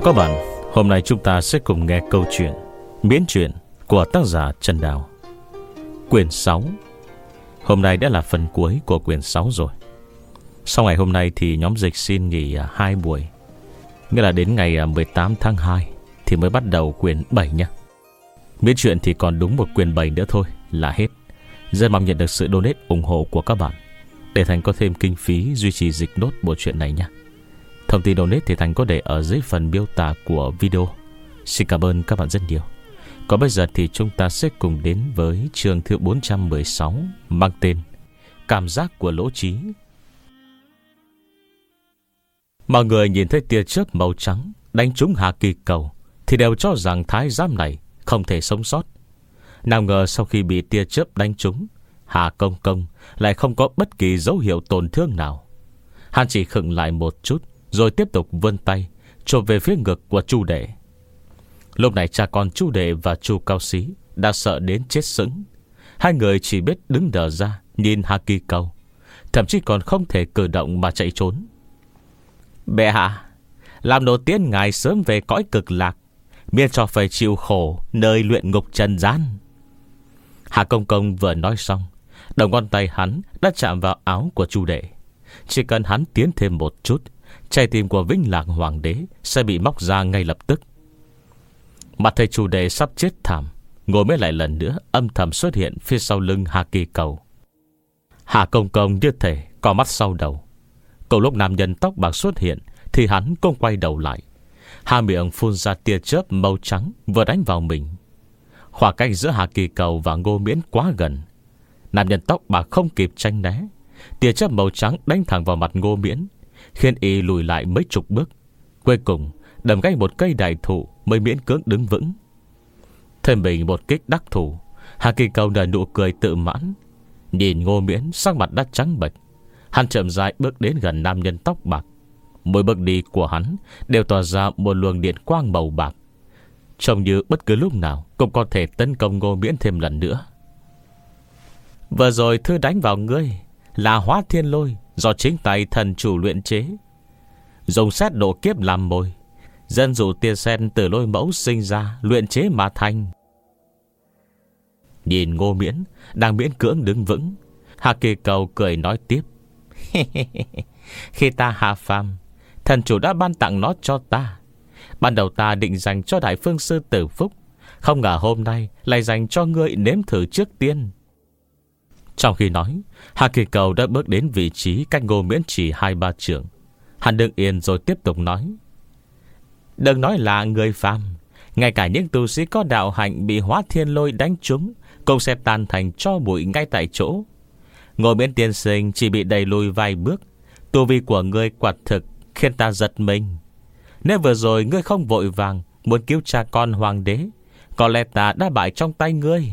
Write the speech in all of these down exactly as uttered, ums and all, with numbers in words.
các bạn, hôm nay chúng ta sẽ cùng nghe câu chuyện miễn truyện của tác giả Trần Đào. Quyển sáu. Hôm nay đã là phần cuối của quyển sáu rồi. Sau ngày hôm nay thì nhóm dịch xin nghỉ hai buổi, nghĩa là đến ngày mười tám tháng hai thì mới bắt đầu quyển bảy nhé. Miễn truyện thì còn đúng một quyển bảy nữa thôi là hết. Rất mong nhận được sự donate ủng hộ của các bạn để Thành có thêm kinh phí duy trì dịch nốt bộ truyện này nhé. Thông tin donate thì Thành có để ở dưới phần miêu tả của video. Xin cảm ơn các bạn rất nhiều. Còn bây giờ thì chúng ta sẽ cùng đến với chương thứ bốn trăm mười sáu, mang tên Cảm giác của lỗ trí. Mọi người nhìn thấy tia chớp màu trắng đánh trúng Hà Kỳ Cầu thì đều cho rằng thái giám này không thể sống sót. Nào ngờ sau khi bị tia chớp đánh trúng, Hà Công Công lại không có bất kỳ dấu hiệu tổn thương nào. Hắn chỉ khựng lại một chút rồi tiếp tục vươn tay chộp về phía ngực của Chu Đệ. Lúc này cha con Chu Đệ và Chu Cao Xí đã sợ đến chết sững. Hai người chỉ biết đứng đờ ra nhìn Hà Kỳ Cầu, thậm chí còn không thể cử động mà chạy trốn. Bệ hạ, làm nổi tiếng ngài sớm về cõi cực lạc, miễn cho phải chịu khổ nơi luyện ngục trần gian. Hà Công Công vừa nói xong, đầu ngón tay hắn đã chạm vào áo của Chu Đệ. Chỉ cần hắn tiến thêm một chút, trái tim của Vĩnh Lạc Hoàng đế sẽ bị móc ra ngay lập tức. Mặt thầy Chu Đệ sắp chết thảm, ngồi mới lại lần nữa âm thầm xuất hiện phía sau lưng Hà Kỳ Cầu. Hà Công Công như thể có mắt sau đầu. Cầu lúc nam nhân tóc bạc xuất hiện thì hắn cũng quay đầu lại, hà miệng phun ra tia chớp màu trắng vừa đánh vào mình. Khoảng cách giữa Hà Kỳ Cầu và Ngô Miễn quá gần, nam nhân tóc bạc không kịp tranh né. Tia chớp màu trắng đánh thẳng vào mặt Ngô Miễn, khiến y lùi lại mấy chục bước. Cuối cùng đâm gãy một cây đại thụ mới miễn cưỡng đứng vững. Thêm mình một kích đắc thủ, Hà Kỳ Cầu nở nụ cười tự mãn. Nhìn Ngô Miễn sắc mặt đã trắng bệch, hắn chậm rãi bước đến gần nam nhân tóc bạc. Mỗi bước đi của hắn đều tỏa ra một luồng điện quang màu bạc, trông như bất cứ lúc nào cũng có thể tấn công Ngô Miễn thêm lần nữa. Vừa rồi thư đánh vào ngươi là Hóa Thiên Lôi do chính tay thần chủ luyện chế, dùng xét độ kiếp làm mồi, dân dụ tia sen từ lôi mẫu sinh ra luyện chế mà thành. Nhìn Ngô Miễn đang miễn cưỡng đứng vững, Hà Kỳ Cầu cười nói tiếp. Khi ta hạ phàm, thần chủ đã ban tặng nó cho ta. Ban đầu ta định dành cho Đại Phương Sư Tử Phúc, không ngờ hôm nay lại dành cho ngươi nếm thử trước tiên. Trong khi nói, Hà Kỳ Cầu đã bước đến vị trí cách Ngô Miễn chỉ hai ba trượng. Hắn đứng yên rồi tiếp tục nói. Đừng nói là người phàm, ngay cả những tu sĩ có đạo hạnh bị Hóa Thiên Lôi đánh trúng cũng sẽ tan thành tro bụi ngay tại chỗ. Ngô Miễn tiên sinh chỉ bị đẩy lùi vài bước. Tu vi của ngươi quả thực khiến ta giật mình. Nếu vừa rồi ngươi không vội vàng muốn cứu cha con hoàng đế, có lẽ ta đã bại trong tay ngươi.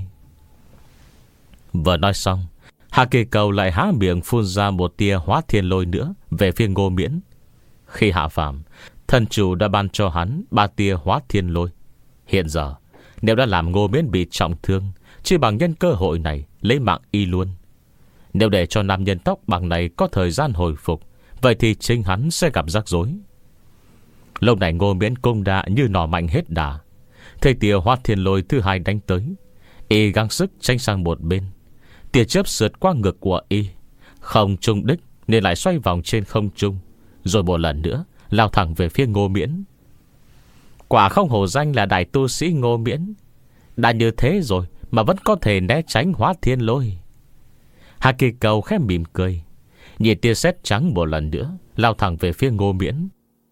Vừa nói xong, Hà Kỳ Cầu lại há miệng phun ra một tia Hóa Thiên Lôi nữa về phía Ngô Miễn. Khi hạ phàm, thần chủ đã ban cho hắn ba tia Hóa Thiên Lôi. Hiện giờ nếu đã làm Ngô Miễn bị trọng thương, chỉ bằng nhân cơ hội này lấy mạng y luôn. Nếu để cho nam nhân tóc bạc này có thời gian hồi phục, vậy thì chính hắn sẽ gặp rắc rối. Lúc này Ngô Miễn cung đã như nỏ mạnh hết đà. Thấy tia Hóa Thiên Lôi thứ hai đánh tới, y gắng sức tránh sang một bên. Tia chớp sượt qua ngực của y, không trúng đích nên lại xoay vòng trên không trung, rồi một lần nữa lao thẳng về phía Ngô Miễn. Quả không hổ danh là đại tu sĩ Ngô Miễn, đã như thế rồi mà vẫn có thể né tránh Hóa Thiên Lôi. Hà Kỳ Cầu khẽ mỉm cười, nhìn tia sét trắng một lần nữa lao thẳng về phía Ngô Miễn.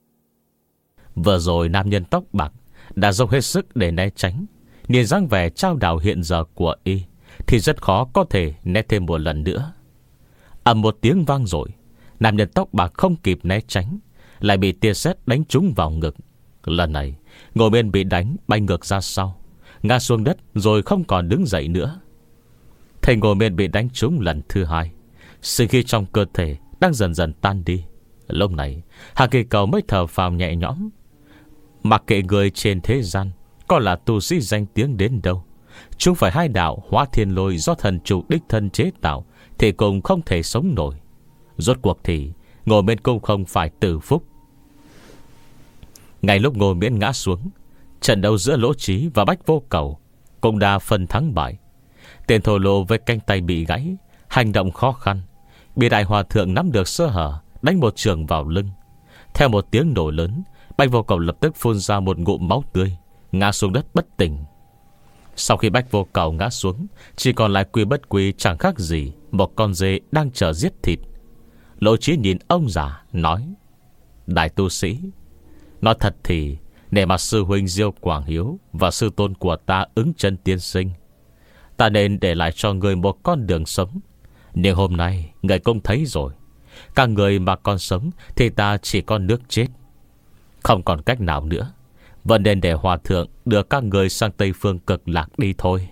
Vừa rồi nam nhân tóc bạc đã dốc hết sức để né tránh, nhìn dáng vẻ trao đảo hiện giờ của y thì rất khó có thể né thêm một lần nữa. Ầm một tiếng vang rồi, nam nhân tóc bạc không kịp né tránh, lại bị tia sét đánh trúng vào ngực. Lần này Ngô Miễn bị đánh bay ngược ra sau, ngã xuống đất rồi không còn đứng dậy nữa. Thấy Ngô Miễn bị đánh trúng lần thứ hai, sinh khí trong cơ thể đang dần dần tan đi. Lúc này Hà Kỳ Cầu mới thở phào nhẹ nhõm. Mặc kệ người trên thế gian có là tu sĩ danh tiếng đến đâu, chúng phải hai đạo Hóa Thiên Lôi do thần chủ đích thân chế tạo thì cũng không thể sống nổi. Rốt cuộc thì Ngô Miễn cũng không phải tử phúc. Ngay lúc Ngô Miễn ngã xuống, trận đấu giữa Lỗ Trí và Bách Vô Cầu cũng đã phân thắng bại. Tên thô lỗ với cánh tay bị gãy, hành động khó khăn, bị đại hòa thượng nắm được sơ hở, đánh một trường vào lưng. Theo một tiếng nổ lớn, Bách Vô Cầu lập tức phun ra một ngụm máu tươi, ngã xuống đất bất tỉnh. Sau khi Bách Vô Cầu ngã xuống, chỉ còn lại Quy Bất Quy chẳng khác gì một con dê đang chờ giết thịt. Lỗ Trí nhìn ông già nói: Đại tu sĩ, nói thật thì để mà sư huynh Diêu Quảng Hiếu và sư tôn của ta Ứng Chân tiên sinh, ta nên để lại cho người một con đường sống. Nhưng hôm nay người cũng thấy rồi, các người mà còn sống thì ta chỉ có nước chết. Không còn cách nào nữa, vẫn nên để hòa thượng đưa các người sang Tây Phương Cực Lạc đi thôi.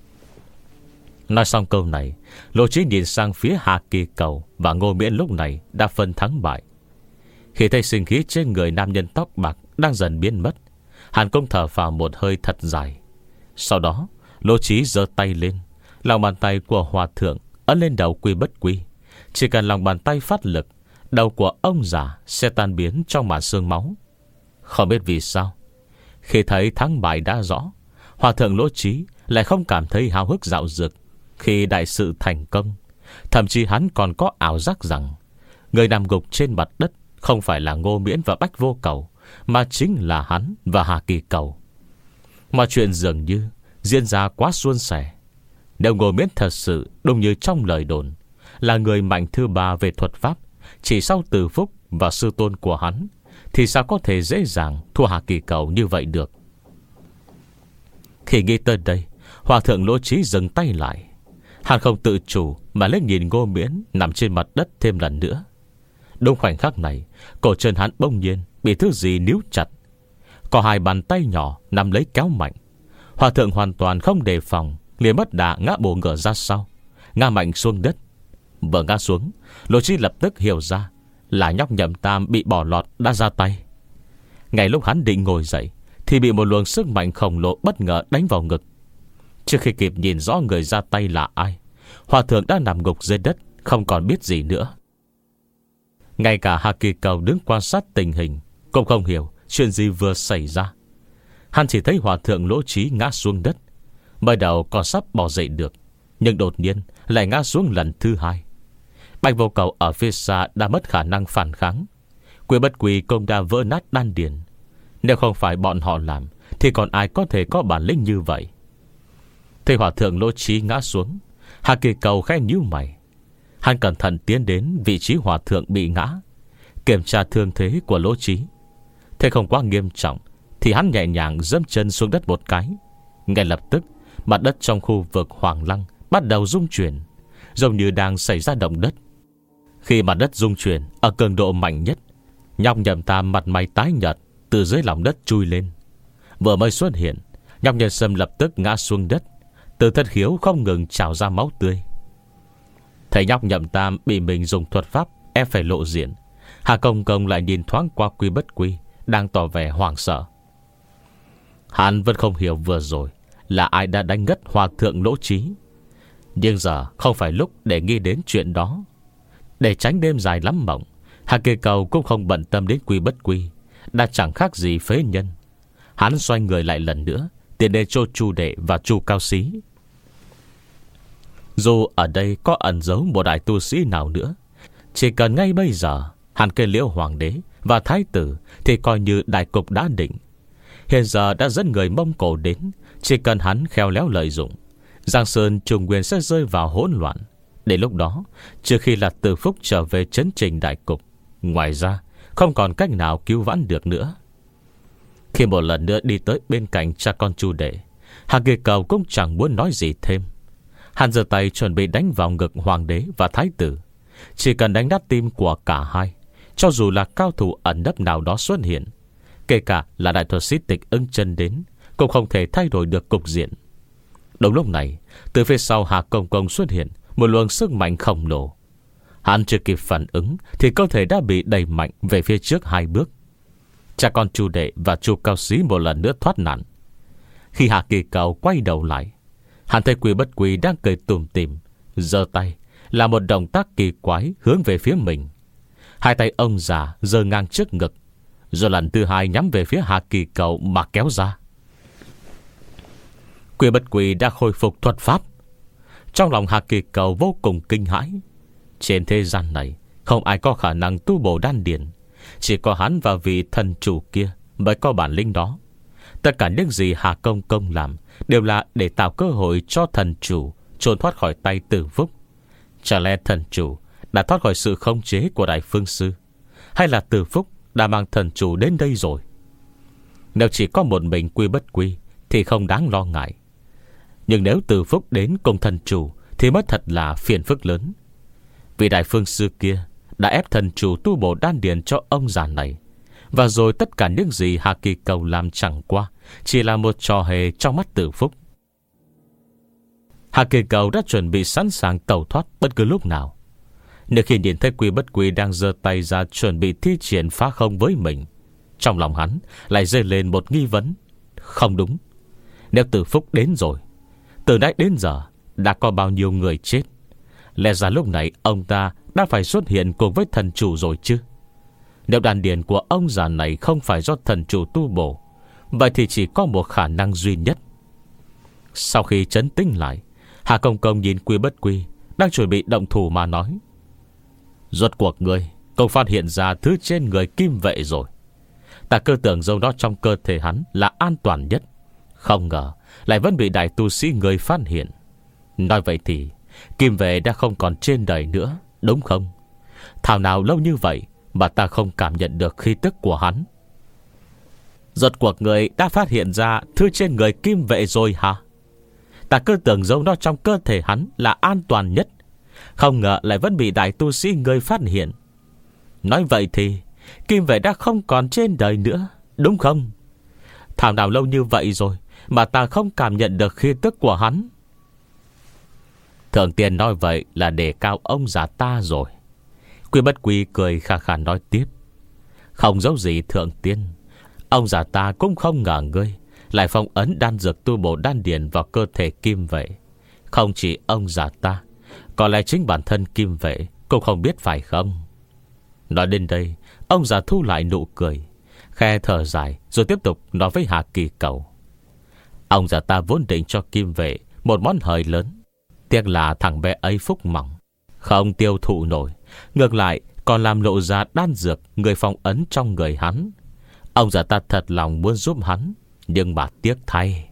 Nói xong câu này, Lỗ Trí nhìn sang phía Hà Kỳ Cầu và Ngô Miễn lúc này đã phân thắng bại. Khi thấy sinh khí trên người nam nhân tóc bạc đang dần biến mất, hắn cũng thở phào một hơi thật dài. Sau đó Lỗ Trí giơ tay lên, lòng bàn tay của hòa thượng ấn lên đầu Quy Bất Quy. Chỉ cần lòng bàn tay phát lực, đầu của ông già sẽ tan biến trong màn sương máu. Không biết vì sao, khi thấy thắng bại đã rõ, hòa thượng Lỗ Trí lại không cảm thấy háo hức dạo dực khi đại sự thành công. Thậm chí hắn còn có ảo giác rằng người nằm gục trên mặt đất không phải là Ngô Miễn và Bách Vô Cầu, mà chính là hắn và Hà Kỳ Cầu. Mà chuyện dường như diễn ra quá suôn sẻ. Nếu Ngô Miễn thật sự đúng như trong lời đồn, là người mạnh thứ ba về thuật pháp, chỉ sau Từ Phúc và sư tôn của hắn, thì sao có thể dễ dàng thua Hà Kỳ Cầu như vậy được. Khi nghĩ tới đây, hòa thượng Lỗ Trí dừng tay lại. Hắn không tự chủ mà lên nhìn Ngô Miễn nằm trên mặt đất thêm lần nữa. Đúng khoảnh khắc này, cổ chân hắn bỗng nhiên bị thứ gì níu chặt. Có hai bàn tay nhỏ nắm lấy kéo mạnh. Hòa thượng hoàn toàn không đề phòng, liền mất đà ngã bổ ngửa ra sau, ngã mạnh xuống đất. Vừa ngã xuống, Lỗ Trí lập tức hiểu ra là nhóc Nhậm Tam bị bỏ lọt đã ra tay. Ngay lúc hắn định ngồi dậy thì bị một luồng sức mạnh khổng lồ bất ngờ đánh vào ngực. Trước khi kịp nhìn rõ người ra tay là ai, hòa thượng đã nằm gục dưới đất, không còn biết gì nữa. Ngay cả Hà Kỳ Cầu đứng quan sát tình hình cũng không hiểu chuyện gì vừa xảy ra. Hắn chỉ thấy hòa thượng Lỗ Trí ngã xuống đất, mới đầu còn sắp bỏ dậy được, nhưng đột nhiên lại ngã xuống lần thứ hai. Bạch Vô Cầu ở phía xa đã mất khả năng phản kháng. Quy Bất Quy cũng đã vỡ nát đan điền. Nếu không phải bọn họ làm thì còn ai có thể có bản lĩnh như vậy. Thấy hòa thượng Lỗ Trí ngã xuống, Hà Kỳ Cầu khẽ nhíu mày. Hắn cẩn thận tiến đến vị trí hòa thượng bị ngã, kiểm tra thương thế của Lỗ Trí. Thế không quá nghiêm trọng thì hắn nhẹ nhàng giẫm chân xuống đất một cái. Ngay lập tức, mặt đất trong khu vực Hoàng Lăng bắt đầu rung chuyển, giống như đang xảy ra động đất. Khi mặt đất rung chuyển ở cường độ mạnh nhất, nhóc Nhậm Tam mặt mày tái nhợt từ dưới lòng đất chui lên. Vừa mới xuất hiện, nhóc Nhân Sâm lập tức ngã xuống đất, từ thân khiếu không ngừng trào ra máu tươi. Thấy nhóc Nhậm Tam bị mình dùng thuật pháp ép phải lộ diện, Hà Công Công lại nhìn thoáng qua Quy Bất Quy đang tỏ vẻ hoảng sợ. Hắn vẫn không hiểu vừa rồi là ai đã đánh ngất hòa thượng Lỗ Trí, nhưng giờ không phải lúc để nghĩ đến chuyện đó. Để tránh đêm dài lắm mộng, Hà Kỳ Cầu cũng không bận tâm đến Quy Bất Quy đã chẳng khác gì phế nhân. Hắn xoay người lại lần nữa, tiến đến chỗ Chu Đệ và Chu Cao Xí. Dù ở đây có ẩn giấu một đại tu sĩ nào nữa, chỉ cần ngay bây giờ Hàn Cây Liễu Hoàng đế và Thái tử thì coi như đại cục đã định. Hiện giờ đã dẫn người Mông Cổ đến, chỉ cần hắn khéo léo lợi dụng, Giang Sơn Trung Nguyên sẽ rơi vào hỗn loạn. Đến lúc đó, trừ khi là Từ Phúc trở về chấn trình đại cục, ngoài ra không còn cách nào cứu vãn được nữa. Khi một lần nữa đi tới bên cạnh cha con Chu Đệ, Hà Kỳ Cầu cũng chẳng muốn nói gì thêm. Hắn giơ tay chuẩn bị đánh vào ngực hoàng đế và thái tử. Chỉ cần đánh nát tim của cả hai, cho dù là cao thủ ẩn nấp nào đó xuất hiện, kể cả là đại thuật sĩ Tịch Ưng Chân đến, cũng không thể thay đổi được cục diện. Đúng lúc này, từ phía sau Hà Công Công xuất hiện một luồng sức mạnh khổng lồ. Hắn chưa kịp phản ứng thì cơ thể đã bị đẩy mạnh về phía trước hai bước. Cha con Chu Đệ và Chu Cao Xí một lần nữa thoát nạn. Khi Hà Kỳ Cầu quay đầu lại, hắn thấy Quy Bất Quy đang cười tủm tỉm, giơ tay là một động tác kỳ quái hướng về phía mình. Hai tay ông già giơ ngang trước ngực, rồi lần thứ hai nhắm về phía Hà Kỳ Cầu mà kéo ra. Quy Bất Quy đã khôi phục thuật pháp. Trong lòng Hà Kỳ Cầu vô cùng kinh hãi. Trên thế gian này không ai có khả năng tu bổ đan điền, chỉ có hắn và vị thần chủ kia mới có bản lĩnh đó. Tất cả những gì Hà Công Công làm đều là để tạo cơ hội cho thần chủ trốn thoát khỏi tay Từ Phúc. Chả lẽ thần chủ đã thoát khỏi sự khống chế của Đại Phương Sư, hay là Từ Phúc đã mang thần chủ đến đây rồi? Nếu chỉ có một mình Quy Bất Quy thì không đáng lo ngại, nhưng nếu Từ Phúc đến cùng thần chủ thì mất thật là phiền phức lớn. Vì Đại Phương Sư kia đã ép thần chủ tu bổ đan điền cho ông già này, và rồi tất cả những gì Hà Kỳ Cầu làm chẳng qua chỉ là một trò hề trong mắt Từ Phúc. Hà Kỳ Cầu đã chuẩn bị sẵn sàng tẩu thoát bất cứ lúc nào. Nếu khi nhìn thấy Quy Bất Quy đang giơ tay ra chuẩn bị thi triển phá không với mình, trong lòng hắn lại dâng lên một nghi vấn. Không đúng, nếu Từ Phúc đến rồi, từ nãy đến giờ đã có bao nhiêu người chết? Lẽ ra lúc này ông ta đã phải xuất hiện cùng với thần chủ rồi chứ? Nếu đan điền của ông già này không phải do thần chủ tu bổ, vậy thì chỉ có một khả năng duy nhất. Sau khi trấn tĩnh lại, Hà Công Công nhìn Quy Bất Quy đang chuẩn bị động thủ mà nói: rốt cuộc ngươi cũng phát hiện ra thứ trên người Kim Vệ rồi. Ta cứ tưởng dấu đó trong cơ thể hắn là an toàn nhất, không ngờ lại vẫn bị đại tu sĩ người phát hiện. Nói vậy thì Kim Vệ đã không còn trên đời nữa, đúng không? Thảo nào lâu như vậy mà ta không cảm nhận được khí tức của hắn. Rốt cuộc người đã phát hiện ra thứ trên người Kim Vệ rồi hả? Ta cứ tưởng dấu nó trong cơ thể hắn là an toàn nhất, không ngờ lại vẫn bị đại tu sĩ người phát hiện. Nói vậy thì Kim Vệ đã không còn trên đời nữa, đúng không? Thảo nào lâu như vậy rồi mà ta không cảm nhận được khí tức của hắn. Thượng Tiên nói vậy là đề cao ông già ta rồi. Quy Bất Quy cười khà khà nói tiếp: không giấu gì Thượng Tiên, ông già ta cũng không ngờ ngươi lại phong ấn đan dược tu bổ đan điền vào cơ thể Kim Vệ. Không chỉ ông già ta, còn lại chính bản thân Kim Vệ cũng không biết phải không? Nói đến đây, ông già thu lại nụ cười, khe thở dài, rồi tiếp tục nói với Hà Kỳ Cầu: ông già ta vốn định cho Kim Vệ một món hời lớn, tiếc là thằng bé ấy phúc mỏng, không tiêu thụ nổi, ngược lại còn làm lộ ra đan dược người phong ấn trong người hắn. Ông già ta thật lòng muốn giúp hắn, nhưng mà tiếc thay,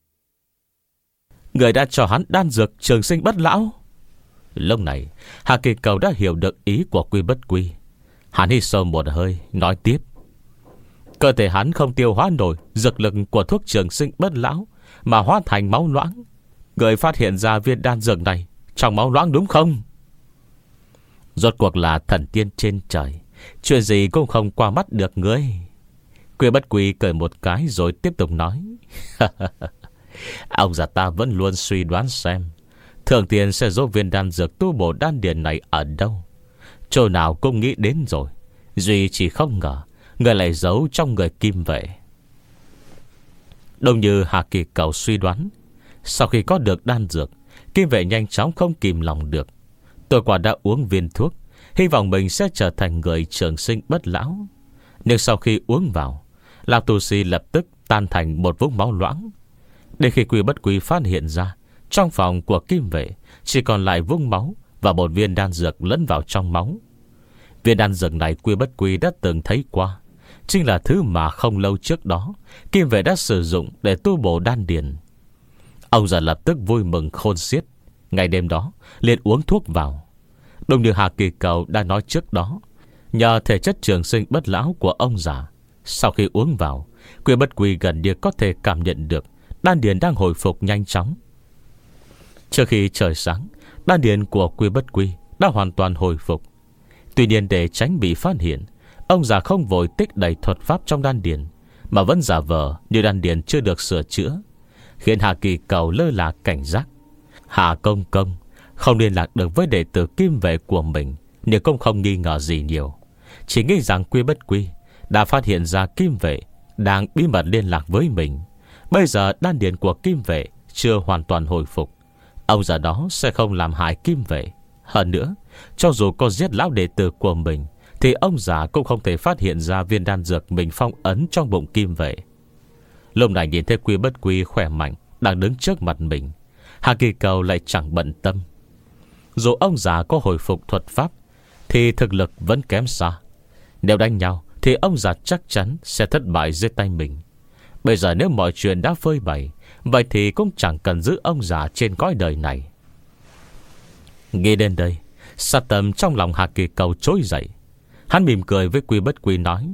người đã cho hắn đan dược trường sinh bất lão. Lúc này Hà Kỳ Cầu đã hiểu được ý của Quy Bất Quy. Hắn hít sâu một hơi nói tiếp: cơ thể hắn không tiêu hóa nổi dược lực của thuốc trường sinh bất lão mà hóa thành máu loãng. Người phát hiện ra viên đan dược này trong máu loãng đúng không? Rốt cuộc là thần tiên trên trời, chuyện gì cũng không qua mắt được ngươi. Quy Bất Quy cười một cái rồi tiếp tục nói: ông già ta vẫn luôn suy đoán xem Thượng Tiên sẽ giúp viên đan dược tu bổ đan điền này ở đâu. Chỗ nào cũng nghĩ đến rồi, duy chỉ không ngờ người lại giấu trong người Kim Vệ. Đúng như Hà Kỳ Cầu suy đoán, sau khi có được đan dược, Kim Vệ nhanh chóng không kìm lòng được. Tôi quả đã uống viên thuốc, hy vọng mình sẽ trở thành người trường sinh bất lão. Nhưng sau khi uống vào, lão tu sĩ lập tức tan thành một vũng máu loãng. Đến khi Quy Bất Quy phát hiện ra, trong phòng của Kim Vệ chỉ còn lại vũng máu và một viên đan dược lẫn vào trong máu. Viên đan dược này Quy Bất Quy đã từng thấy qua, chính là thứ mà không lâu trước đó Kim Vệ đã sử dụng để tu bổ đan điền. Ông già lập tức vui mừng khôn xiết, ngày đêm đó liền uống thuốc vào. Đúng như Hà Kỳ Cầu đã nói trước đó, nhờ thể chất trường sinh bất lão của ông già, sau khi uống vào, Quy Bất Quy gần như có thể cảm nhận được đan điền đang hồi phục nhanh chóng. Trước khi trời sáng, đan điền của Quy Bất Quy đã hoàn toàn hồi phục. Tuy nhiên để tránh bị phát hiện, ông già không vội tích đầy thuật pháp trong đan điền, mà vẫn giả vờ như đan điền chưa được sửa chữa, khiến Hà Kỳ Cầu lơ là cảnh giác. Hà Công Công không liên lạc được với đệ tử Kim Vệ của mình, nhưng cũng không nghi ngờ gì nhiều, chỉ nghĩ rằng Quy Bất Quy đã phát hiện ra Kim Vệ đang bí mật liên lạc với mình. Bây giờ đan điền của Kim Vệ chưa hoàn toàn hồi phục, ông già đó sẽ không làm hại Kim Vệ. Hơn nữa, cho dù có giết lão đệ tử của mình thì ông già cũng không thể phát hiện ra viên đan dược mình phong ấn trong bụng kim vệ. Lúc này nhìn thấy Quy Bất Quy khỏe mạnh đang đứng trước mặt mình, Hà Kỳ Cầu lại chẳng bận tâm. Dù ông già có hồi phục thuật pháp thì thực lực vẫn kém xa. Nếu đánh nhau thì ông già chắc chắn sẽ thất bại dưới tay mình. Bây giờ nếu mọi chuyện đã phơi bày, vậy thì cũng chẳng cần giữ ông già trên cõi đời này. Nghĩ đến đây, sát tâm trong lòng Hà Kỳ Cầu trỗi dậy. Hắn mỉm cười với Quy Bất Quy nói: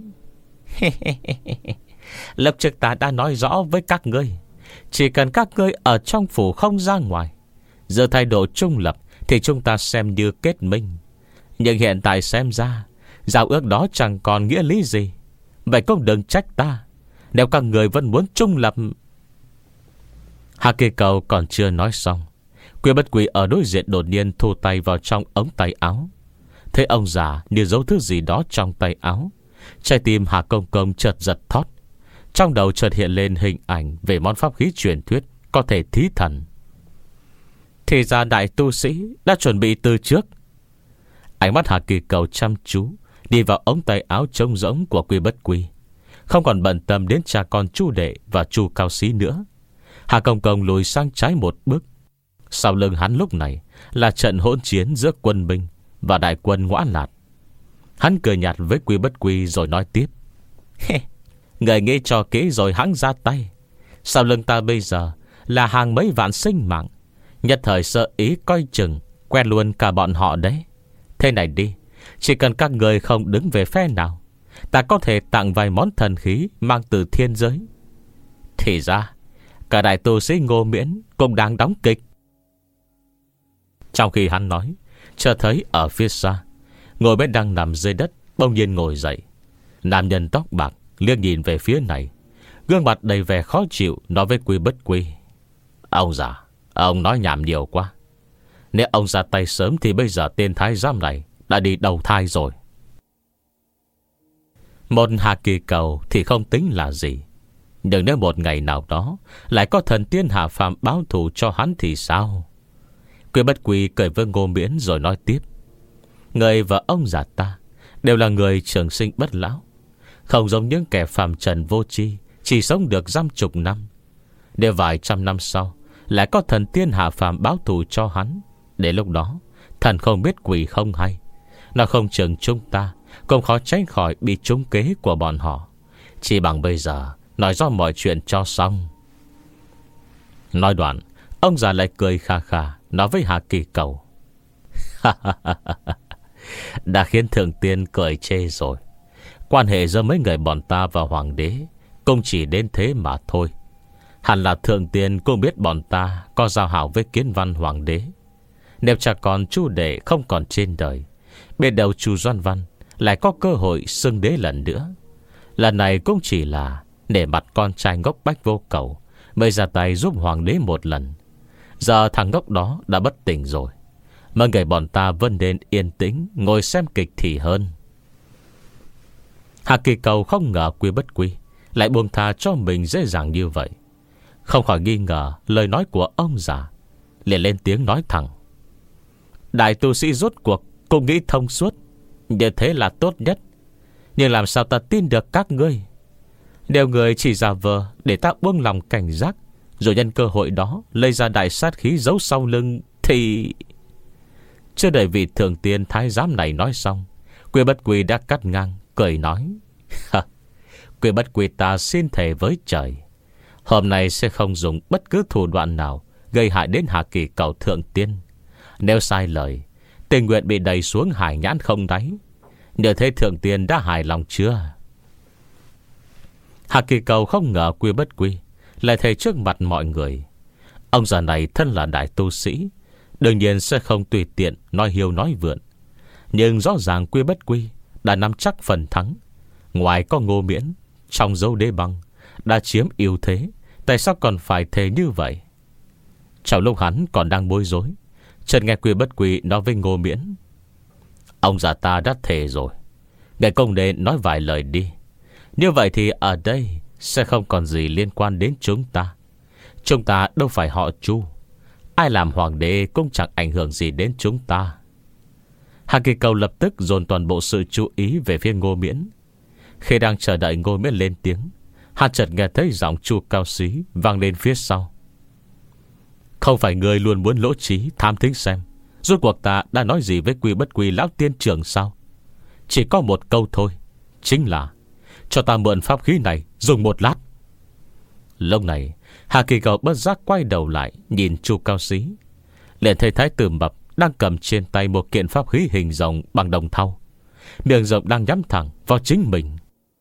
Lập trực ta đã nói rõ với các ngươi, chỉ cần các ngươi ở trong phủ không ra ngoài, giờ thái độ trung lập thì chúng ta xem như kết minh. Nhưng hiện tại xem ra giao ước đó chẳng còn nghĩa lý gì. Vậy cũng đừng trách ta nếu các người vẫn muốn trung lập. Hà Kỳ Cầu còn chưa nói xong, Quy Bất Quy ở đối diện đột nhiên thu tay vào trong ống tay áo. Thấy ông già như giấu thứ gì đó trong tay áo, trái tim Hà Công Công chợt giật thót. Trong đầu chợt hiện lên hình ảnh về món pháp khí truyền thuyết có thể thí thần. Thì ra đại tu sĩ đã chuẩn bị từ trước. Ánh mắt Hà Kỳ Cầu chăm chú đi vào ống tay áo trống rỗng của Quy Bất Quy, không còn bận tâm đến cha con Chu Đệ và Chu Cao Sĩ nữa. Hà Công Công lùi sang trái một bước. Sau lưng hắn lúc này là trận hỗn chiến giữa quân binh và đại quân Ngõa Lạt. Hắn cười nhạt với Quy Bất Quy rồi nói tiếp: Người nghĩ cho kỹ rồi hãng ra tay. Sau lưng ta bây giờ là hàng mấy vạn sinh mạng, nhất thời sợ ý coi chừng quen luôn cả bọn họ đấy. Thế này đi, chỉ cần các người không đứng về phe nào, ta có thể tặng vài món thần khí mang từ thiên giới. Thì ra cả đại tu sĩ Ngô Miễn cũng đang đóng kịch. Trong khi hắn nói, chợt thấy ở phía xa, Ngô Miễn đang nằm dưới đất bỗng nhiên ngồi dậy. Nam nhân tóc bạc liếc nhìn về phía này, gương mặt đầy vẻ khó chịu, nói với Quy Bất Quy: Ông già, ông nói nhảm nhiều quá. Nếu ông ra tay sớm thì bây giờ tên thái giám này đã đi đầu thai rồi. Một Hà Kỳ Cầu thì không tính là gì, nhưng nếu một ngày nào đó lại có thần tiên hạ phàm báo thù cho hắn thì sao? Quy Bất Quy cười với Ngô Miễn rồi nói tiếp: Người và ông già ta đều là người trường sinh bất lão, không giống những kẻ phàm trần vô tri chỉ sống được dăm chục năm. Để vài trăm năm sau lại có thần tiên hạ phàm báo thù cho hắn, đến lúc đó thần không biết quỷ không hay, nó không chừng chúng ta cũng khó tránh khỏi bị trúng kế của bọn họ. Chỉ bằng bây giờ nói rõ mọi chuyện cho xong. Nói đoạn, ông già lại cười kha kha nói với Hà Kỳ Cầu: Đã khiến thượng tiên cười chê rồi. Quan hệ giữa mấy người bọn ta và hoàng đế cũng chỉ đến thế mà thôi. Hẳn là thượng tiên cũng biết bọn ta có giao hảo với Kiến Văn hoàng đế. Nếu cha con Chu Đệ không còn trên đời, biết đâu Chu Doan Văn lại có cơ hội xưng đế lần nữa. Lần này cũng chỉ là để mặt con trai ngốc Bách Vô Cầu mới ra tay giúp hoàng đế một lần. Giờ thằng ngốc đó đã bất tỉnh rồi, mà người bọn ta vẫn nên yên tĩnh ngồi xem kịch thì hơn. Hà Kỳ Cầu không ngờ Quy Bất Quy lại buông tha cho mình dễ dàng như vậy, không khỏi nghi ngờ lời nói của ông già, liền lên tiếng nói thẳng: Đại tu sĩ rốt cuộc cũng nghĩ thông suốt, như thế là tốt nhất. Nhưng làm sao ta tin được các ngươi? Nếu người chỉ giả vờ để ta buông lòng cảnh giác, rồi nhân cơ hội đó lấy ra đại sát khí giấu sau lưng thì... Chưa đợi vị thượng tiên thái giám này nói xong, Quy Bất Quy đã cắt ngang cười nói: Quy Bất Quy ta xin thề với trời, hôm nay sẽ không dùng bất cứ thủ đoạn nào gây hại đến Hà Kỳ Cầu thượng tiên. Nếu sai lời, tình nguyện bị đẩy xuống hải nhãn không đáy. Nhờ thế thượng tiên đã hài lòng chưa? Hà Kỳ Cầu không ngờ Quy Bất Quy lại thề trước mặt mọi người. Ông già này thân là đại tu sĩ, đương nhiên sẽ không tùy tiện nói hiêu nói vượn. Nhưng rõ ràng Quy Bất Quy đã nắm chắc phần thắng. Ngoài có Ngô Miễn trong dấu đế băng đã chiếm ưu thế, tại sao còn phải thề như vậy? Trong lúc hắn còn đang bối rối, chợt nghe Quy Bất Quy nói với Ngô Miễn: Ông già ta đã thề rồi, ngài công nên nói vài lời đi. Như vậy thì ở đây sẽ không còn gì liên quan đến chúng ta. Chúng ta đâu phải họ Chu, ai làm hoàng đế cũng chẳng ảnh hưởng gì đến chúng ta. Hà Kỳ Cầu lập tức dồn toàn bộ sự chú ý về phía Ngô Miễn. Khi đang chờ đợi Ngô Miễn lên tiếng, hắn chợt nghe thấy giọng Chu Cao Xí vang lên phía sau. Không phải ngươi luôn muốn lỗ trí tham thính xem rốt cuộc ta đã nói gì với Quy Bất Quy lão tiên trưởng sao? Chỉ có một câu thôi, chính là cho ta mượn pháp khí này dùng một lát. Lúc này Hà Kỳ Cầu bất giác quay đầu lại nhìn Chu Cao Xí, liền thấy Thái tử Mập đang cầm trên tay một kiện pháp khí hình rồng bằng đồng thau, miệng rộng đang nhắm thẳng vào chính mình.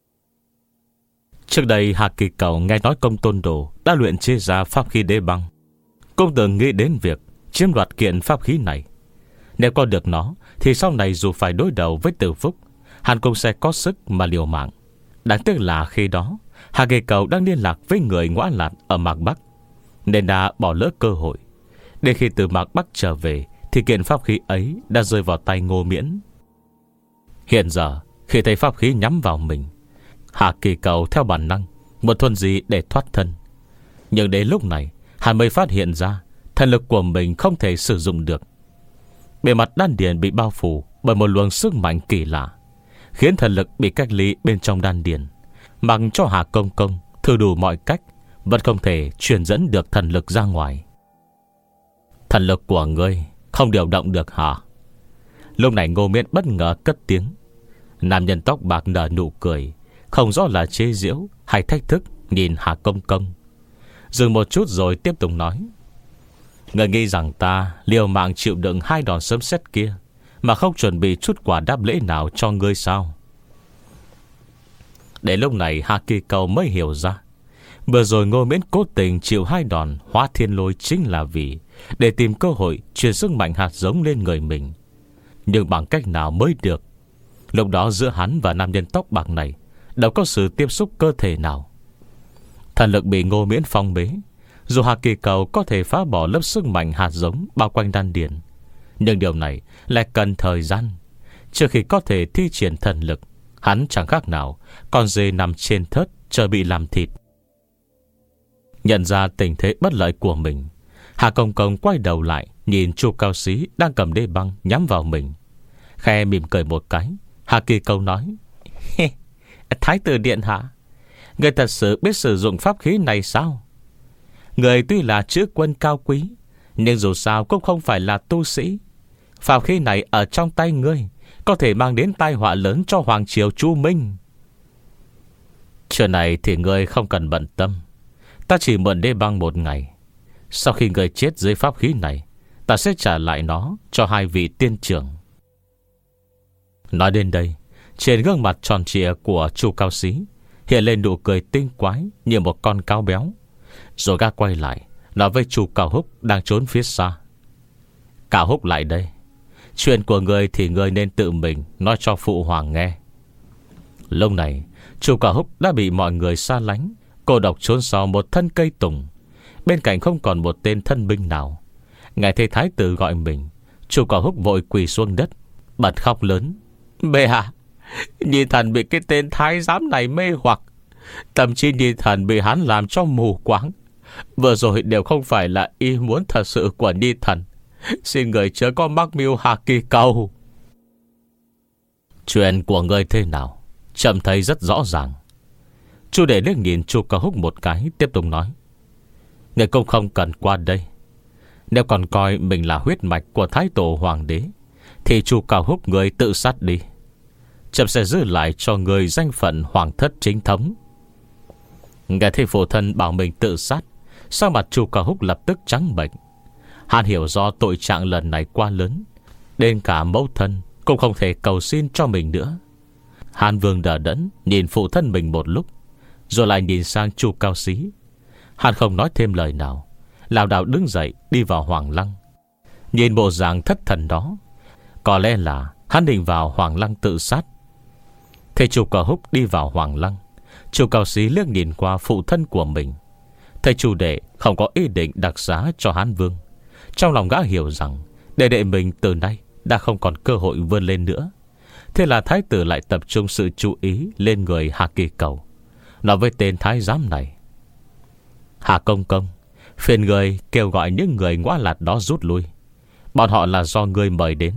Trước đây Hà Kỳ Cầu nghe nói Công Tôn Đồ đã luyện chế ra pháp khí đế băng, cũng từng nghĩ đến việc chiếm đoạt kiện pháp khí này. Nếu có được nó thì sau này dù phải đối đầu với Từ Phúc, hắn cũng sẽ có sức mà liều mạng. Đáng tiếc là khi đó Hà Kỳ Cầu đang liên lạc với người Ngõa Lạt ở Mạc Bắc, nên đã bỏ lỡ cơ hội. Đến khi từ Mạc Bắc trở về thì kiện pháp khí ấy đã rơi vào tay Ngô Miễn. Hiện giờ khi thấy pháp khí nhắm vào mình, Hà Kỳ Cầu theo bản năng một thuần gì để thoát thân. Nhưng đến lúc này hắn mới phát hiện ra thần lực của mình không thể sử dụng được. Bề mặt đan điền bị bao phủ bởi một luồng sức mạnh kỳ lạ, khiến thần lực bị cách ly bên trong đan điền. Mặc cho Hà Công Công thử đủ mọi cách, vẫn không thể truyền dẫn được thần lực ra ngoài. Thần lực của ngươi không điều động được hả? Lúc này Ngô Miễn bất ngờ cất tiếng. Nam nhân tóc bạc nở nụ cười, không rõ là chế giễu hay thách thức, nhìn Hà Công Công, dừng một chút rồi tiếp tục nói. Ngươi nghĩ rằng ta liều mạng chịu đựng hai đòn sấm sét kia mà không chuẩn bị chút quả đáp lễ nào cho ngươi sao? Đến lúc này Hà Kỳ Cầu mới hiểu ra, vừa rồi Ngô Miễn cố tình chịu hai đòn hóa thiên lôi chính là vì để tìm cơ hội truyền sức mạnh hạt giống lên người mình. Nhưng bằng cách nào mới được? Lúc đó giữa hắn và nam nhân tóc bạc này đâu có sự tiếp xúc cơ thể nào. Thần lực bị Ngô Miễn phong bế. Dù Hà Kỳ Cầu có thể phá bỏ lớp sức mạnh hạt giống bao quanh đan điền, nhưng điều này lại cần thời gian. Trước khi có thể thi triển thần lực, hắn chẳng khác nào con dê nằm trên thớt chờ bị làm thịt. Nhận ra tình thế bất lợi của mình, Hà Công Công quay đầu lại nhìn Chu Cao Xí đang cầm đế băng nhắm vào mình, khẽ mỉm cười một cái. Hà Kỳ Cầu nói: Thái tử điện hạ, người thật sự biết sử dụng pháp khí này sao? Người tuy là chữ quân cao quý, nhưng dù sao cũng không phải là tu sĩ. Pháp khí này ở trong tay ngươi có thể mang đến tai họa lớn cho Hoàng triều Chu Minh. Chuyện này thì ngươi không cần bận tâm. Ta chỉ mượn đế băng một ngày. Sau khi ngươi chết dưới pháp khí này, ta sẽ trả lại nó cho hai vị tiên trưởng. Nói đến đây, trên gương mặt tròn trịa của Chu Cao Xí hiện lên nụ cười tinh quái như một con cáo béo. Rồi gã quay lại nói với Chu Cao Húc đang trốn phía xa: Cao Húc lại đây. Chuyện của người thì người nên tự mình nói cho phụ hoàng nghe. Lúc này Chu Cao Húc đã bị mọi người xa lánh, cô độc trốn sau một thân cây tùng. Bên cạnh không còn một tên thân binh nào. Nghe thấy thái tử gọi mình, Chu Cao Húc vội quỳ xuống đất, bật khóc lớn: Bệ hạ, Nhi thần bị cái tên thái giám này mê hoặc, thậm chí Nhi thần bị hắn làm cho mù quáng. Vừa rồi đều không phải là ý muốn thật sự của Nhi thần. Xin người chớ có mắc mưu Hà Kỳ Cầu. Chuyện của người thế nào Trẫm thấy rất rõ ràng. Chu để liếc nhìn Chu Cao Húc một cái, tiếp tục nói: Người cũng không cần qua đây. Nếu còn coi mình là huyết mạch của Thái Tổ Hoàng đế thì Chu Cao Húc người tự sát đi. Trẫm sẽ giữ lại cho người danh phận hoàng thất chính thống. Nghe thấy phụ thân bảo mình tự sát, sắc mặt Chu Cao Húc lập tức trắng bệch. Hắn hiểu do tội trạng lần này quá lớn, đến cả mẫu thân cũng không thể cầu xin cho mình nữa. Hàn Vương đờ đẫn nhìn phụ thân mình một lúc, rồi lại nhìn sang Chu Cao Xí. Hắn không nói thêm lời nào, lảo đảo đứng dậy đi vào Hoàng Lăng. Nhìn bộ dạng thất thần đó, có lẽ là hắn định vào Hoàng Lăng tự sát. Thấy Chu Cao Húc đi vào Hoàng Lăng, Chu Cao Xí liếc nhìn qua phụ thân của mình. Thấy Chu đệ không có ý định đặc xá cho Hán Vương, trong lòng gã hiểu rằng đệ đệ mình từ nay đã không còn cơ hội vươn lên nữa. Thế là thái tử lại tập trung sự chú ý lên người Hà Kỳ Cầu, nói với tên thái giám này: Hà Công Công, phiền người kêu gọi những người Ngõa Lạt đó rút lui. Bọn họ là do người mời đến,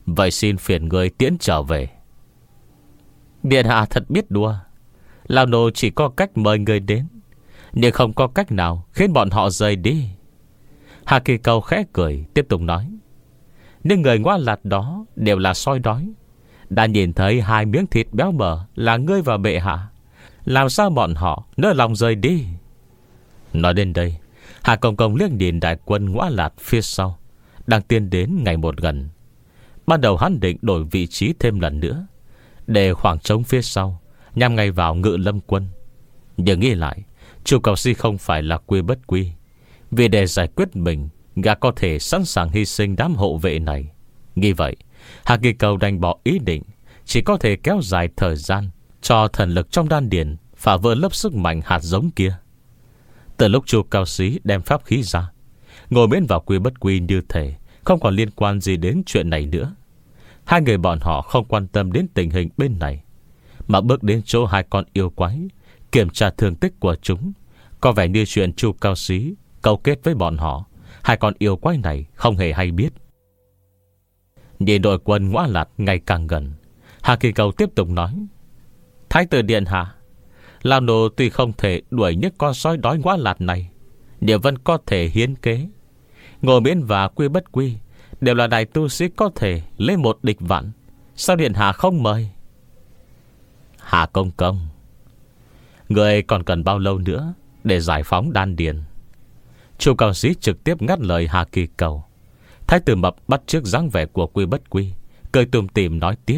Vậy xin phiền người tiễn trở về. Điện hạ thật biết đùa. Lão nô chỉ có cách mời người đến, nhưng không có cách nào khiến bọn họ rời đi. Hà Kỳ Cầu khẽ cười, tiếp tục nói: nhưng người ngoa lạt đó đều là soi đói, đã nhìn thấy hai miếng thịt béo bở là ngươi và bệ hạ, làm sao bọn họ nỡ lòng rời đi. Nói đến đây, Hà Công Công liếc nhìn đại quân ngoa lạt phía sau đang tiến đến ngày một gần. Ban đầu hắn định đổi vị trí thêm lần nữa, để khoảng trống phía sau nhằm ngay vào Ngự Lâm quân. Nhưng nghĩ lại, Chu Cầu Si không phải là quy bất quy, vì để giải quyết mình, gã có thể sẵn sàng hy sinh đám hộ vệ này. Nghĩ vậy, Hà Kỳ Cầu đành bỏ ý định, chỉ có thể kéo dài thời gian cho thần lực trong đan điền phá vỡ lớp sức mạnh hạt giống kia. Từ lúc Chu Cao Sĩ đem pháp khí ra, Ngô Miễn vào quy bất quy như thể không còn liên quan gì đến chuyện này nữa. Hai người bọn họ không quan tâm đến tình hình bên này, mà bước đến chỗ hai con yêu quái, kiểm tra thương tích của chúng. Có vẻ như chuyện Chu Cao Sĩ câu kết với bọn họ, hai con yêu quái này không hề hay biết. Nhìn đội quân Ngoa Lạt ngày càng gần, Hà Kỳ Cầu tiếp tục nói: Thái tử điện hạ, Lão nô tuy không thể đuổi những con sói đói Ngoa Lạt này, nhưng vẫn có thể hiến kế. Ngô Miễn và Quy Bất Quy đều là đại tu sĩ có thể lấy một địch vạn, sao điện hạ không mời? Hà Công Công, người còn cần bao lâu nữa để giải phóng đan điền? Chu Cao Sĩ trực tiếp ngắt lời Hà Kỳ Cầu. Thái tử Mập bắt chước dáng vẻ của Quy Bất Quy, cười tùm tìm nói tiếp: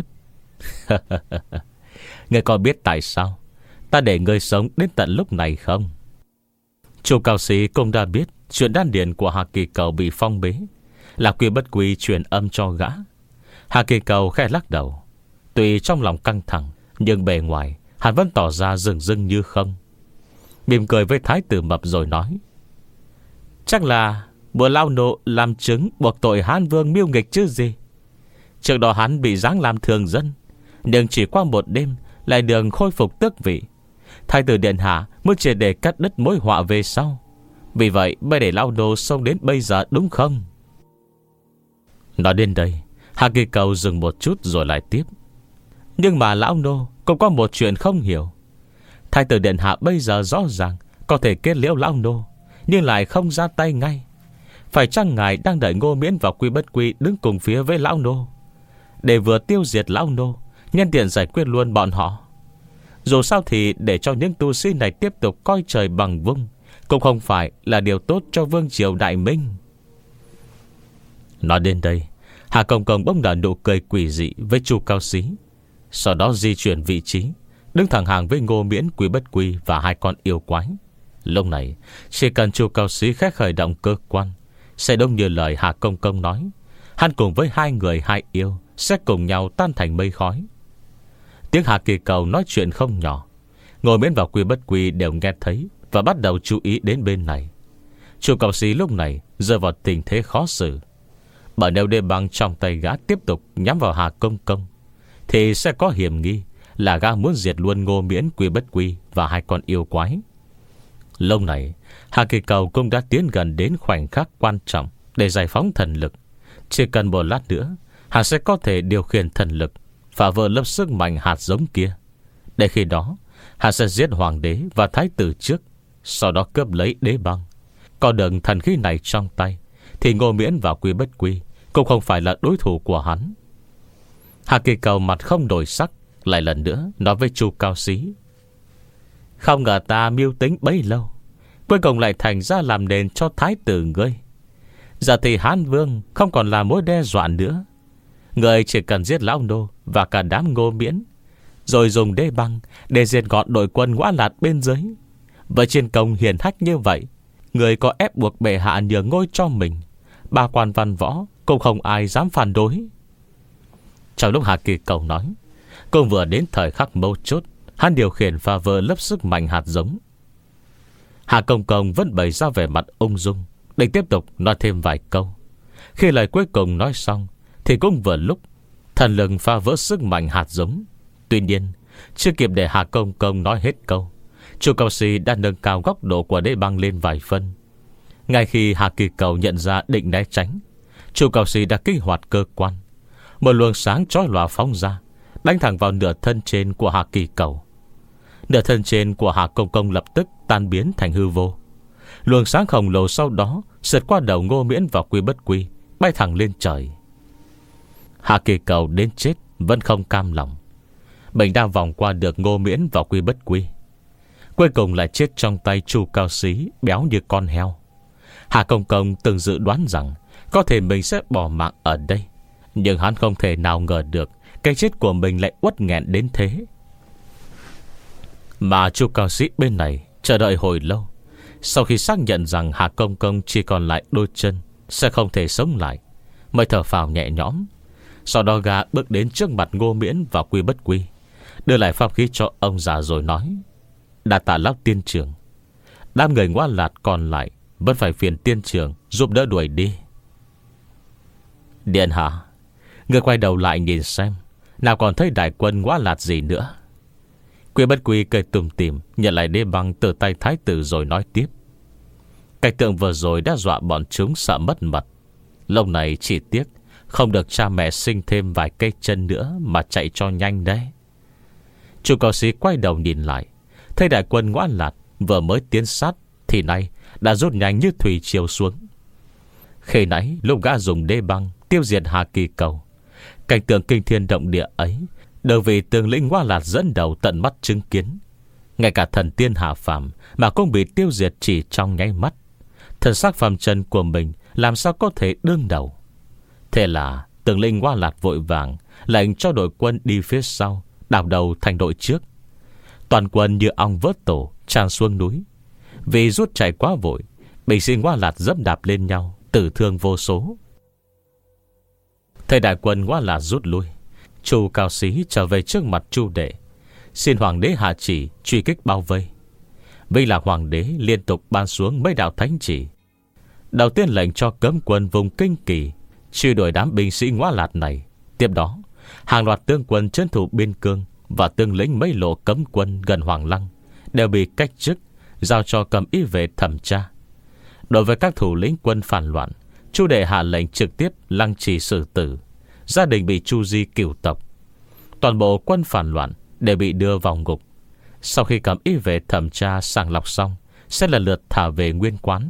Người có biết tại sao ta để ngươi sống đến tận lúc này không? Chu Cao Sĩ cũng đã biết chuyện đan điền của Hà Kỳ Cầu bị phong bế là Quy Bất Quy truyền âm cho gã. Hà Kỳ Cầu khẽ lắc đầu. Tuy trong lòng căng thẳng, nhưng bề ngoài hắn vẫn tỏ ra rừng rưng như không. Mỉm cười với Thái tử Mập rồi nói: Chắc là bữa lao nộ làm chứng buộc tội Hán Vương mưu nghịch chứ gì. Trước đó hắn bị giáng làm thường dân, nhưng chỉ qua một đêm lại đường khôi phục tước vị. Thái tử điện hạ mới chỉ để cắt đứt mối họa về sau. Vì vậy mới để lao nô xông đến bây giờ đúng không? Nói đến đây, Hà Kỳ Cầu dừng một chút rồi lại tiếp: Nhưng mà lão nô cũng có một chuyện không hiểu. Thái tử điện hạ bây giờ rõ ràng có thể kết liễu lão nô, nhưng lại không ra tay ngay. Phải chăng ngài đang đợi Ngô Miễn và Quy Bất Quy đứng cùng phía với lão nô, để vừa tiêu diệt lão nô, nhân tiện giải quyết luôn bọn họ? Dù sao thì để cho những tu sĩ này tiếp tục coi trời bằng vung cũng không phải là điều tốt cho vương triều Đại Minh. Nói đến đây, Hà Công Công bỗng nở nụ cười quỷ dị với Chu Cao Sĩ, sau đó di chuyển vị trí, đứng thẳng hàng với Ngô Miễn, Quy Bất Quy và hai con yêu quái. Lúc này chỉ cần Chu Cao Sĩ khẽ khởi động cơ quan, sẽ đúng như lời Hà Công Công nói, hắn cùng với hai người hai yêu sẽ cùng nhau tan thành mây khói. Tiếng Hà Kỳ Cầu nói chuyện không nhỏ, Ngô Miễn và Quy Bất Quy đều nghe thấy và bắt đầu chú ý đến bên này. Chu Cao Sĩ lúc này rơi vào tình thế khó xử, bởi nếu đê băng trong tay gã tiếp tục nhắm vào Hà Công Công, thì sẽ có hiểm nghi là gã muốn diệt luôn Ngô Miễn, Quy Bất Quy và hai con yêu quái. Lúc này Hà Kỳ Cầu cũng đã tiến gần đến khoảnh khắc quan trọng để giải phóng thần lực. Chỉ cần một lát nữa, hắn sẽ có thể điều khiển thần lực phá vỡ lớp sức mạnh hạt giống kia. Để khi đó hắn sẽ giết hoàng đế và thái tử trước, sau đó cướp lấy đế băng. Có được thần khí này trong tay thì Ngô Miễn và Quy Bất Quy cũng không phải là đối thủ của hắn. Hà Kỳ Cầu mặt không đổi sắc, lại lần nữa nói với Chu Cao Sĩ: Không ngờ ta mưu tính bấy lâu, cuối cùng lại thành ra làm nền cho thái tử ngươi. Giờ thì Hán Vương không còn là mối đe dọa nữa. Ngươi chỉ cần giết lão nô và cả đám Ngô Miễn, rồi dùng đế băng để diệt gọn đội quân Ngoa Lạt bên dưới. Với chiến công hiển hách như vậy, ngươi có ép buộc bệ hạ nhường ngôi cho mình, ba quan văn võ cũng không ai dám phản đối. Trong lúc Hà Kỳ Cầu nói, cũng vừa đến thời khắc mấu chốt, hắn điều khiển phá vỡ lớp sức mạnh hạt giống. Hà Công Công vẫn bày ra vẻ mặt ung dung, định tiếp tục nói thêm vài câu. Khi lời cuối cùng nói xong, thì cũng vừa lúc thần lực phá vỡ sức mạnh hạt giống. Tuy nhiên, chưa kịp để Hà Công Công nói hết câu, Chu Cao Sĩ đã nâng cao góc độ của đế băng lên vài phân. Ngay khi Hà Kỳ Cầu nhận ra định né tránh, Chu Cao Sĩ đã kích hoạt cơ quan. một luồng sáng chói lòa phóng ra, đánh thẳng vào nửa thân trên của Hà Kỳ Cầu. Nửa thân trên của Hà Công Công lập tức tan biến thành hư vô. Luồng sáng khổng lồ sau đó sượt qua đầu Ngô Miễn và Quy Bất Quy, bay thẳng lên trời. Hà Kỳ Cầu đến chết vẫn không cam lòng. Mình đã vòng qua được Ngô Miễn và Quy Bất Quy, cuối cùng lại chết trong tay Chu Cao Xí béo như con heo. Hà Công Công từng dự đoán rằng có thể mình sẽ bỏ mạng ở đây, nhưng hắn không thể nào ngờ được cái chết của mình lại uất nghẹn đến thế. Mà Chu Cao Sĩ bên này chờ đợi hồi lâu. Sau khi xác nhận rằng Hà Công Công chỉ còn lại đôi chân, sẽ không thể sống lại, mới thở phào nhẹ nhõm. Sau đó gã bước đến trước mặt Ngô Miễn và Quy Bất Quy, đưa lại pháp khí cho ông già rồi nói: "Đa tạ lão tiên trưởng. Đám người Ngoa Lạt còn lại vẫn phải phiền tiên trưởng giúp đỡ đuổi đi." "Điện hạ, người quay đầu lại nhìn xem, nào còn thấy đại quân Ngoa Lạt gì nữa." Quy Bất Quy cười tủm tỉm nhận lại đế băng từ tay thái tử rồi nói tiếp: "Cảnh tượng vừa rồi đã dọa bọn chúng sợ mất mật. Lâu này chỉ tiếc không được cha mẹ sinh thêm vài cây chân nữa mà chạy cho nhanh đấy." Chu Cao Sĩ quay đầu nhìn lại, thấy đại quân Ngoa Lạt vừa mới tiến sát thì nay đã rút nhanh như thủy triều xuống. Khi nãy lúc gã dùng đế băng tiêu diệt Hà Kỳ Cầu, cảnh tượng kinh thiên động địa ấy đều vì tướng lĩnh Ngoa Lạt dẫn đầu tận mắt chứng kiến. Ngay cả thần tiên hạ phàm mà cũng bị tiêu diệt chỉ trong nháy mắt. Thần xác phàm trần của mình làm sao có thể đương đầu. Thế là tướng lĩnh Ngoa Lạt vội vàng lệnh cho đội quân đi phía sau, đảo đầu thành đội trước. Toàn quân như ong vớt tổ tràn xuống núi. Vì rút chạy quá vội, binh sĩ Ngoa Lạt dẫm đạp lên nhau, tử thương vô số. Thấy đại quân Ngoa Lạt rút lui, Chu Cao Sĩ trở về trước mặt Chu Đệ, xin hoàng đế hạ chỉ truy kích bao vây. Vì là hoàng đế liên tục ban xuống mấy đạo thánh chỉ. Đầu tiên lệnh cho cấm quân vùng Kinh Kỳ truy đuổi đám binh sĩ Ngoa Lạt này. Tiếp đó hàng loạt tướng quân trấn thủ biên cương và tướng lĩnh mấy lộ cấm quân gần Hoàng Lăng đều bị cách chức, giao cho Cầm Ý Vệ thẩm tra. Đối với các thủ lĩnh quân phản loạn, Chu Đệ hạ lệnh trực tiếp lăng trì xử tử. Gia đình bị chu di cửu tộc. Toàn bộ quân phản loạn đều bị đưa vào ngục. Sau khi Cầm Ý Vệ thẩm tra sàng lọc xong, sẽ lần lượt thả về nguyên quán.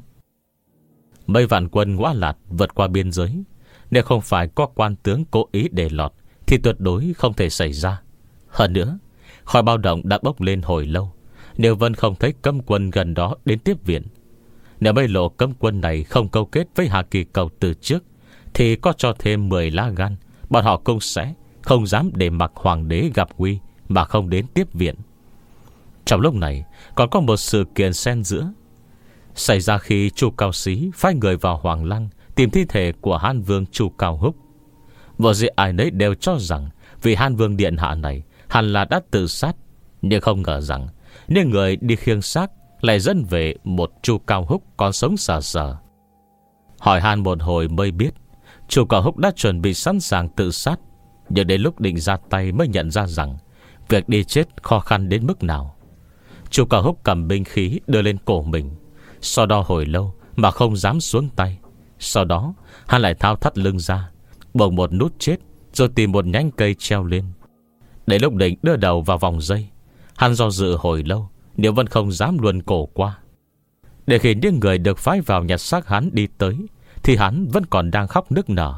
Mấy vạn quân Ngoa Lạt vượt qua biên giới, nếu không phải có quan tướng cố ý để lọt thì tuyệt đối không thể xảy ra. Hơn nữa, khói báo động đã bốc lên hồi lâu, nếu vẫn không thấy cấm quân gần đó đến tiếp viện. Nếu mấy lộ cấm quân này không câu kết với Hà Kỳ Cầu từ trước, thì có cho thêm mười lá gan, bọn họ cũng sẽ không dám để mặc hoàng đế gặp nguy mà không đến tiếp viện. Trong lúc này còn có một sự kiện xen giữa xảy ra khi Chu Cao Xí phái người vào Hoàng Lăng tìm thi thể của Hán Vương Chu Cao Húc. Vô dĩ ai nấy đều cho rằng vì Hán Vương điện hạ này hẳn là đã tự sát, nhưng không ngờ rằng những người đi khiêng xác lại dẫn về một Chu Cao Húc còn sống sờ sờ. Hỏi han một hồi mới biết Chu Cao Húc đã chuẩn bị sẵn sàng tự sát, nhưng đến lúc định ra tay mới nhận ra rằng việc đi chết khó khăn đến mức nào. Chu Cao Húc cầm binh khí đưa lên cổ mình, sau đó hồi lâu mà không dám xuống tay. Sau đó hắn lại tháo thắt lưng ra, bồng một nút chết, rồi tìm một nhánh cây treo lên. Để lúc định đưa đầu vào vòng dây, hắn do dự hồi lâu, nếu vẫn không dám luồn cổ qua. Để khi những người được phái vào nhặt xác hắn đi tới, thì hắn vẫn còn đang khóc nức nở.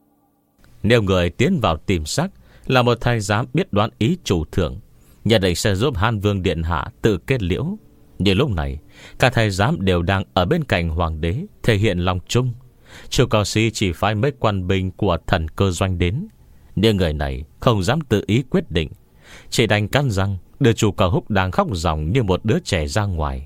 Nếu người tiến vào tìm xác là một thái giám biết đoán ý chủ thượng, nhận định sẽ giúp Hán Vương điện hạ tự kết liễu. Nhưng lúc này các thái giám đều đang ở bên cạnh hoàng đế, thể hiện lòng chung. Chu Cao Sĩ chỉ phái mấy quan binh của thần cơ doanh đến, nhưng người này không dám tự ý quyết định, chỉ đành cắn răng đưa Chu Cao Húc đang khóc ròng như một đứa trẻ ra ngoài.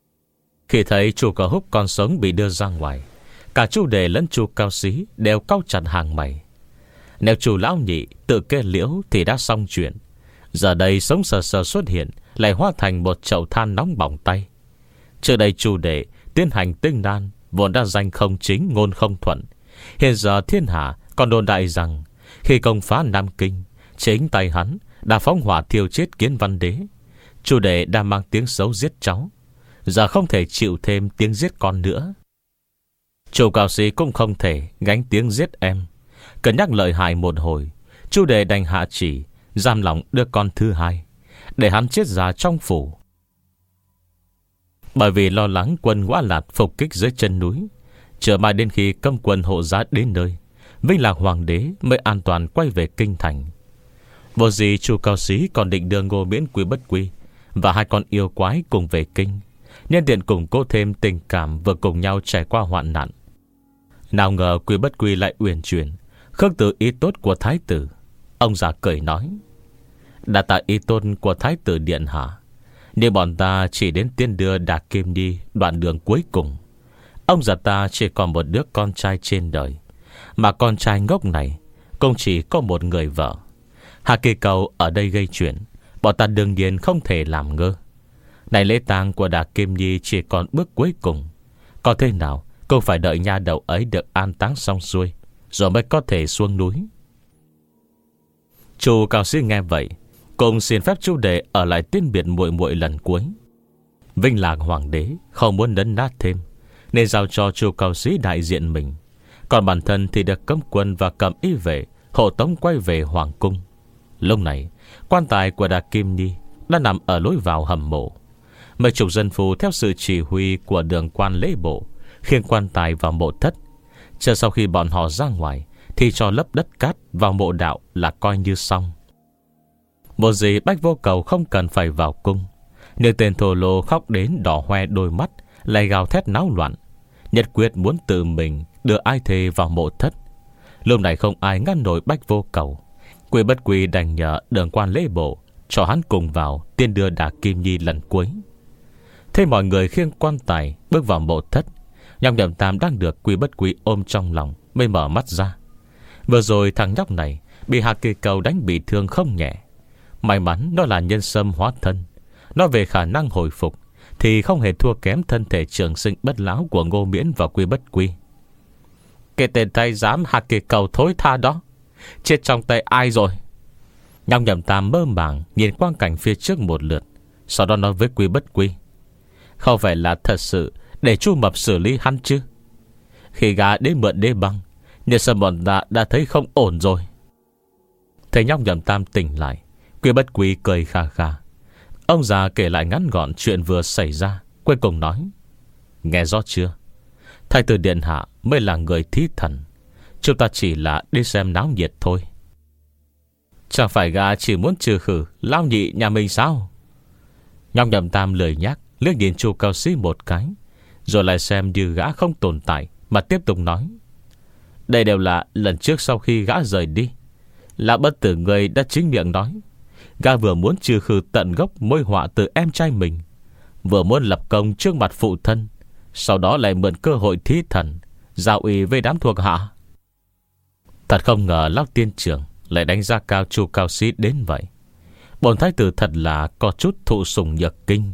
Khi thấy Chu Cao Húc còn sống bị đưa ra ngoài, cả Chu Đề lẫn Chu Cao Sĩ đều cau chặt hàng mày. Nếu Chu lão nhị tự kết liễu thì đã xong chuyện. Giờ đây sống sờ sờ xuất hiện, lại hóa thành một chậu than nóng bỏng tay. Trước đây Chu Đệ tiến hành tinh nan, vốn đã danh không chính ngôn không thuận. Hiện giờ thiên hạ còn đồn đại rằng khi công phá Nam Kinh, chính tay hắn đã phóng hỏa thiêu chết Kiến Văn Đế. Chu Đệ đã mang tiếng xấu giết cháu, giờ không thể chịu thêm tiếng giết con nữa. Chu Cao Sĩ cũng không thể gánh tiếng giết em. Cân nhắc lợi hại một hồi, Chu Đề đành hạ chỉ giam lỏng đứa con thứ hai, để hắn chết già trong phủ. Bởi vì lo lắng quân Ngõa Lạt phục kích dưới chân núi, chờ mai đến khi cấm quân hộ giá đến nơi, Vinh Lạc Hoàng đế mới an toàn quay về kinh thành. Vô gì Chu Cao Xí còn định đưa Ngô Miễn, Quý Bất Quy và hai con yêu quái cùng về kinh, nhân tiện củng cố thêm tình cảm vừa cùng nhau trải qua hoạn nạn. Nào ngờ Quý Bất Quy lại uyển chuyển khước từ ý tốt của thái tử. Ông già cười nói: đã tạ ý tốt của thái tử điện hạ, nhưng bọn ta chỉ đến tiên đưa Đạc Kim Nhi đoạn đường cuối cùng. Ông già ta chỉ còn một đứa con trai trên đời, mà con trai ngốc này cũng chỉ có một người vợ. Hạ Kỳ Cầu ở đây gây chuyện, bọn ta đương nhiên không thể làm ngơ. Này lễ tang của Đạc Kim Nhi chỉ còn bước cuối cùng, có thế nào cũng phải đợi nha đầu ấy được an táng xong xuôi, rồi mới có thể xuống núi. Chu Cao Xí nghe vậy cùng xin phép Chu Đề ở lại tiễn biệt muội muội lần cuối. Vinh Lạc Hoàng đế không muốn nấn nát thêm, nên giao cho Chu Cao Xí đại diện mình, còn bản thân thì được cấm quân và cầm y vệ hộ tống quay về hoàng cung. Lúc này quan tài của Đạc Kim Nhi đã nằm ở lối vào hầm mộ. Mấy chục dân phu theo sự chỉ huy của đường quan lễ bộ khiêng quan tài vào mộ thất. Chờ sau khi bọn họ ra ngoài thì cho lấp đất cát vào mộ đạo là coi như xong. Một gì Bách Vô Cầu không cần phải vào cung, nhưng tên thô lô khóc đến đỏ hoe đôi mắt lại gào thét náo loạn, nhất quyết muốn tự mình đưa ai thề vào mộ thất. Lúc này không ai ngăn nổi Bách Vô Cầu. Quý Bất Quy đành nhờ đường quan lễ bộ cho hắn cùng vào tiên đưa Đạc Kim Nhi lần cuối. Thế mọi người khiêng quan tài bước vào mộ thất. Nhóc Nhậm Tam đang được Quý Bất Quy ôm trong lòng mới mở mắt ra. Vừa rồi thằng nhóc này bị Hạ Kỳ Cầu đánh bị thương không nhẹ. May mắn nó là nhân sâm hóa thân. Nó về khả năng hồi phục thì không hề thua kém thân thể trường sinh bất lão của Ngô Miễn và Quý Bất Quy. Cái tên tay giám Hạ Kỳ Cầu thối tha đó chết trong tay ai rồi? Nhóc Nhậm Tam mơ màng nhìn quang cảnh phía trước một lượt, sau đó nói với Quý Bất Quy: không phải là thật sự để Chu Mập xử lý hắn chứ? Khi gã đến mượn đế băng, nhưng sao bọn ta đã thấy không ổn rồi. Thấy nhóc Nhậm Tam tỉnh lại, Quý Bất Quy cười kha kha. Ông già kể lại ngắn gọn chuyện vừa xảy ra, cuối cùng nói: nghe rõ chưa? Thái tử điện hạ mới là người thí thần, chúng ta chỉ là đi xem náo nhiệt thôi. Chẳng phải gã chỉ muốn trừ khử lão nhị nhà mình sao? Nhóc Nhậm Tam lười nhác liếc nhìn Chu Cao Xí một cái, rồi lại xem như gã không tồn tại, mà tiếp tục nói: đây đều là lần trước sau khi gã rời đi, Lão Bất Tử người đã chính miệng nói gã vừa muốn trừ khử tận gốc mối họa từ em trai mình, vừa muốn lập công trước mặt phụ thân, sau đó lại mượn cơ hội thí thần giao ủy với đám thuộc hạ. Thật không ngờ Lão Tiên Trưởng lại đánh giá cao Chu Cao Xí đến vậy. Bổn thái tử thật là có chút thụ sủng nhược kinh.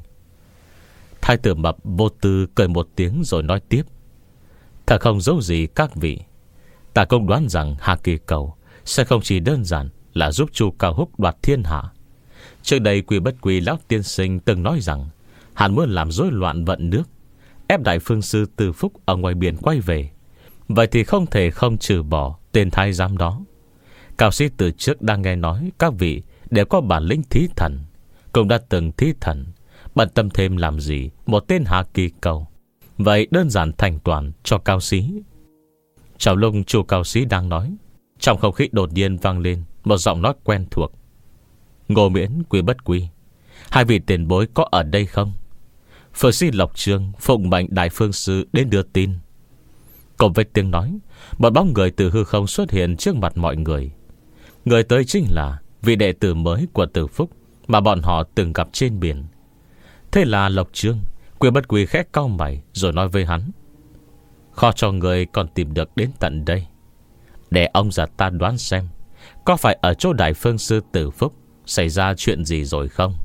Thái tử Mập vô tư cười một tiếng rồi nói tiếp: thật không giấu gì các vị, ta cũng đoán rằng Hạ Kỳ Cầu sẽ không chỉ đơn giản là giúp Chu Cao Húc đoạt thiên hạ. Trước đây Quý Bất Quy lão tiên sinh từng nói rằng hắn muốn làm rối loạn vận nước, ép đại phương sư Từ Phúc ở ngoài biển quay về. Vậy thì không thể không trừ bỏ tên thái giám đó. Cao sĩ từ trước đang nghe nói các vị đều có bản lĩnh thí thần, cũng đã từng thí thần, bận tâm thêm làm gì một tên Hạ Kỳ Cầu. Vậy đơn giản thành toàn cho Cao sĩ. Trong lúc Chu Cao Sĩ đang nói, trong không khí đột nhiên vang lên một giọng nói quen thuộc: Ngô Miễn, Quý Bất Quy, hai vị tiền bối có ở đây không? Phượng sĩ Lộc Trương phụng mệnh đại phương sư đến đưa tin. Cùng với tiếng nói, một bóng người từ hư không xuất hiện trước mặt mọi người. Người tới chính là vị đệ tử mới của Từ Phúc mà bọn họ từng gặp trên biển. Thế là Lộc Trương, Quý Bất Quy khẽ cau mày rồi nói với hắn: khó cho người còn tìm được đến tận đây. Để ông già ta đoán xem, có phải ở chỗ đại phương sư Từ Phúc xảy ra chuyện gì rồi không?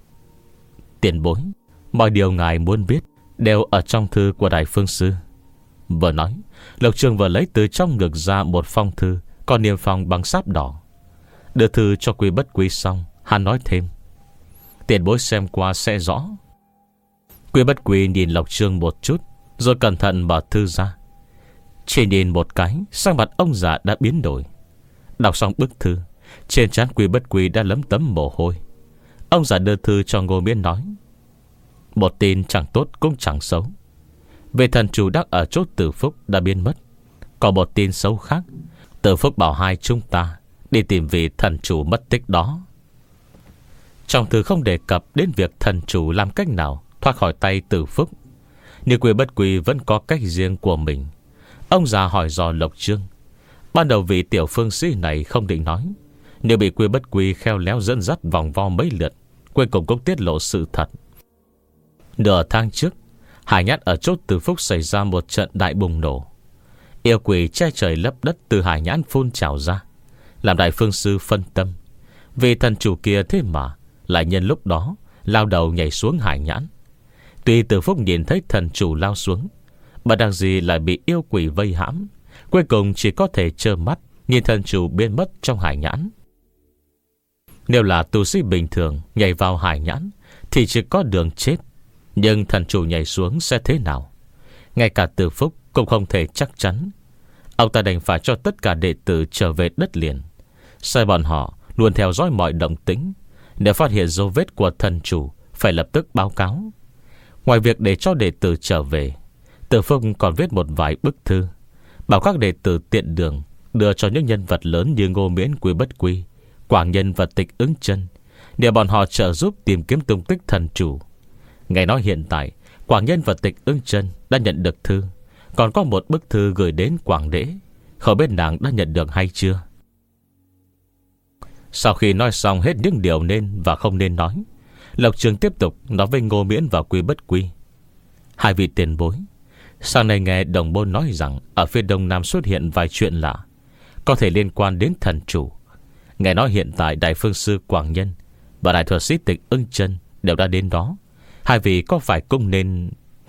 Tiền bối, mọi điều ngài muốn biết đều ở trong thư của đại phương sư. Vừa nói, Lộc Trương vừa lấy từ trong ngực ra một phong thư có niêm phong bằng sáp đỏ. Đưa thư cho Quý Bất Quy xong, hắn nói thêm: tiền bối xem qua sẽ rõ. Quý Bất Quy nhìn Lộc Trương một chút, rồi cẩn thận mở thư ra. Chỉ nhìn một cái, sắc mặt ông già đã biến đổi. Đọc xong bức thư, trên trán Quy Bất Quy đã lấm tấm mồ hôi. Ông già đưa thư cho Ngô Miễn nói: một tin chẳng tốt cũng chẳng xấu. Về thần chủ đắc ở chốt Từ Phúc đã biến mất. Còn một tin xấu khác, Từ Phúc bảo hai chúng ta đi tìm vị thần chủ mất tích đó. Trong thư không đề cập đến việc thần chủ làm cách nào thoát khỏi tay Từ Phúc, nhưng Quy Bất Quy vẫn có cách riêng của mình. Ông già hỏi dò Lộc Chương. Ban đầu vị tiểu phương sĩ này không định nói, nhưng bị Quy Bất Quy khéo léo dẫn dắt vòng vo mấy lượt, cuối cùng cũng tiết lộ sự thật. Nửa tháng trước, Hải Nhãn ở chốt Từ Phúc xảy ra một trận đại bùng nổ. Yêu quỷ che trời lấp đất từ Hải Nhãn phun trào ra, làm đại phương sư phân tâm. Vì thần chủ kia thế mà lại nhân lúc đó lao đầu nhảy xuống Hải Nhãn. Tuy Từ Phúc nhìn thấy thần chủ lao xuống, mà đặc gì lại bị yêu quỷ vây hãm, cuối cùng chỉ có thể trơ mắt nhìn thần chủ biến mất trong Hải Nhãn. Nếu là tu sĩ bình thường nhảy vào Hải Nhãn thì chỉ có đường chết, nhưng thần chủ nhảy xuống sẽ thế nào, ngay cả Từ Phúc cũng không thể chắc chắn. Ông ta đành phải cho tất cả đệ tử trở về đất liền, sai bọn họ luôn theo dõi mọi động tĩnh. Nếu phát hiện dấu vết của thần chủ, phải lập tức báo cáo. Ngoài việc để cho đệ tử trở về, Từ Phúc còn viết một vài bức thư, bảo các đệ tử tiện đường đưa cho những nhân vật lớn như Ngô Miễn, Quy Bất Quy, Quảng Nhân và Tịch Ứng Chân, để bọn họ trợ giúp tìm kiếm tung tích thần chủ. Nghe nói hiện tại Quảng Nhân và Tịch Ứng Chân đã nhận được thư, còn có một bức thư gửi đến Quảng Đế, không biết nàng đã nhận được hay chưa. Sau khi nói xong hết những điều nên và không nên nói, Lộc Trường tiếp tục nói với Ngô Miễn và Quy Bất Quy: hai vị tiền bối, sáng nay nghe đồng môn nói rằng ở phía đông nam xuất hiện vài chuyện lạ, có thể liên quan đến thần chủ. Nghe nói hiện tại Đại Phương Sư Quảng Nhân và Đại Thuật Sĩ Tịch Ưng Chân đều đã đến đó. Hai vị có phải cũng nên...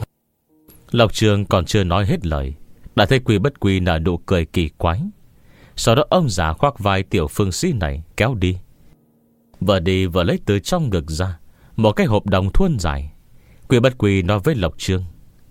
Lộc Trường còn chưa nói hết lời, đã thấy Quy Bất Quy nở nụ cười kỳ quái. Sau đó ông già khoác vai tiểu phương sĩ này kéo đi. Vừa đi vừa lấy từ trong ngực ra một cái hộp đồng thuôn dài. Quy Bất Quy nói với Lộc Trường: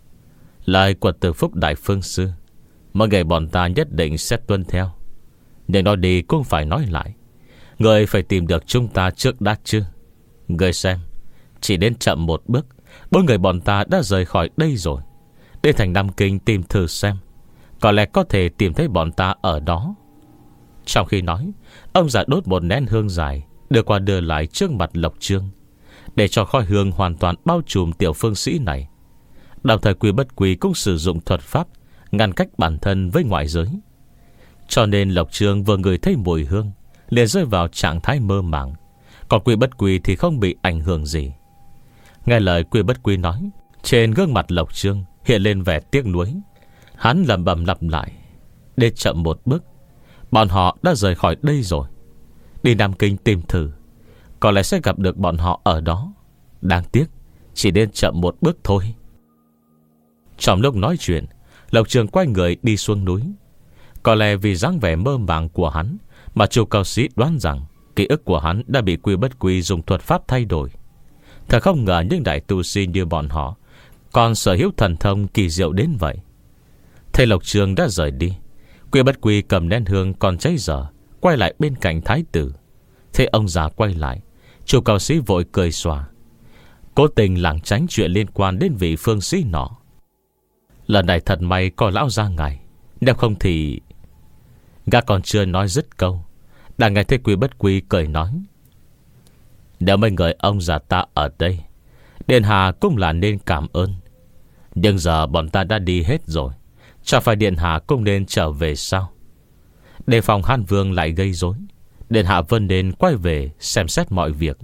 lời của Từ Phúc Đại Phương Sư, mọi người bọn ta nhất định sẽ tuân theo. Nhưng nói đi cũng phải nói lại, người phải tìm được chúng ta trước đã chứ. Người xem, chỉ đến chậm một bước, bốn người bọn ta đã rời khỏi đây rồi. Đến thành Nam Kinh tìm thử xem, có lẽ có thể tìm thấy bọn ta ở đó. Trong khi nói, ông già đốt một nén hương dài, đưa qua đưa lại trước mặt Lộc Chương, để cho khói hương hoàn toàn bao trùm tiểu phương sĩ này. Đồng thời Quy Bất Quy cũng sử dụng thuật pháp ngăn cách bản thân với ngoại giới. Cho nên Lộc Chương vừa ngửi thấy mùi hương liền rơi vào trạng thái mơ màng, còn Quy Bất Quy thì không bị ảnh hưởng gì. Nghe lời Quy Bất Quy nói, trên gương mặt Lộc Chương hiện lên vẻ tiếc nuối. Hắn lẩm bẩm lặp lại: để chậm một bước, bọn họ đã rời khỏi đây rồi. Đi Nam Kinh tìm thử, có lẽ sẽ gặp được bọn họ ở đó. Đáng tiếc, chỉ nên chậm một bước thôi. Trong lúc nói chuyện, Lộc Trường quay người đi xuống núi. Có lẽ vì dáng vẻ mơ màng của hắn mà Chu Cao Sĩ đoán rằng ký ức của hắn đã bị Quy Bất Quy dùng thuật pháp thay đổi. Thật không ngờ những đại tu sĩ như bọn họ còn sở hữu thần thông kỳ diệu đến vậy. Thấy Lộc Trường đã rời đi, Quy Bất Quy cầm nén hương còn cháy dở quay lại bên cạnh thái tử. Thấy ông già quay lại, Chu Cao Sĩ vội cười xòa, cố tình lảng tránh chuyện liên quan đến vị phương sĩ nọ. Lần này thật may có lão gia ngài, nếu không thì... Gã còn chưa nói dứt câu, đã nghe thấy Quy Bất Quy cười nói: nếu mấy người ông già ta ở đây, Điện Hạ cũng là nên cảm ơn. Nhưng giờ bọn ta đã đi hết rồi, chẳng phải Điện Hạ cũng nên trở về sao? Đề phòng Hán Vương lại gây rối, Điện Hạ vẫn nên quay về xem xét mọi việc.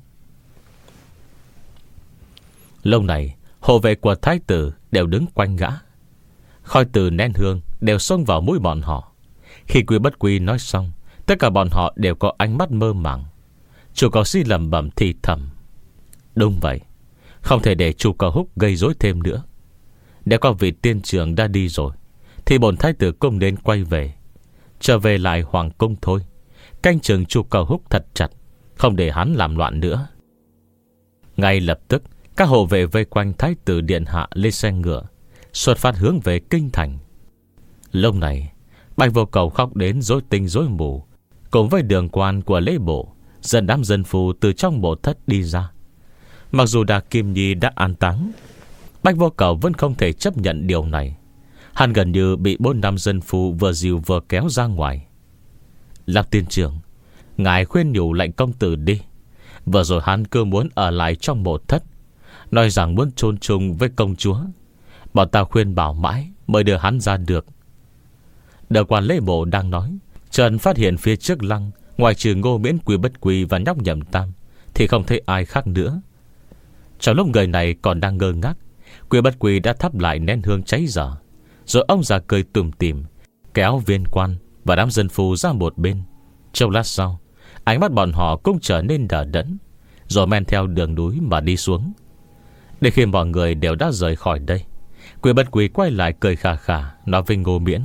Lâu này hộ vệ của thái tử đều đứng quanh gã, khói từ nén hương đều xông vào mũi bọn họ. Khi Quy Bất Quy nói xong, tất cả bọn họ đều có ánh mắt mơ màng. Chu Cao Sĩ lẩm bẩm thì thầm: đúng vậy, không thể để Chu Cao Húc gây rối thêm nữa. Nếu có vị tiên trưởng đã đi rồi, thì bổn thái tử cũng nên quay về, trở về lại hoàng cung thôi, canh chừng Chu Cao Húc thật chặt, không để hắn làm loạn nữa. Ngay lập tức, các hộ vệ vây quanh thái tử điện hạ lên xe ngựa, xuất phát hướng về kinh thành. Lúc này Bạch Vô Cầu khóc đến rối tinh rối mù, cùng với đường quan của lễ bộ, dẫn đám dân phu từ trong mộ thất đi ra. Mặc dù Đà Kim Nhi đã an táng, Bách Vô Cầu vẫn không thể chấp nhận điều này. Hắn gần như bị bốn năm dân phu vừa dìu vừa kéo ra ngoài. Lạc tiên trưởng, ngài khuyên nhủ lệnh công tử đi. Vừa rồi hắn cứ muốn ở lại trong mộ thất, nói rằng muốn chôn chung với công chúa. Bọn ta khuyên bảo mãi mới đưa hắn ra được. Đường quan lễ bộ đang nói, Trần phát hiện phía trước lăng, ngoài trừ Ngô Miễn, Quy Bất Quy và nhóc Nhậm Tam thì không thấy ai khác nữa. Trong lúc người này còn đang ngơ ngác, Quy Bất Quy đã thắp lại nén hương cháy dở. Rồi ông già cười tủm tỉm kéo viên quan và đám dân phu ra một bên. Trong lát sau, ánh mắt bọn họ cũng trở nên đờ đẫn, rồi men theo đường núi mà đi xuống. Đến khi mọi người đều đã rời khỏi đây, Quy Bất Quy quay lại cười khà khà, nói với Ngô Miễn: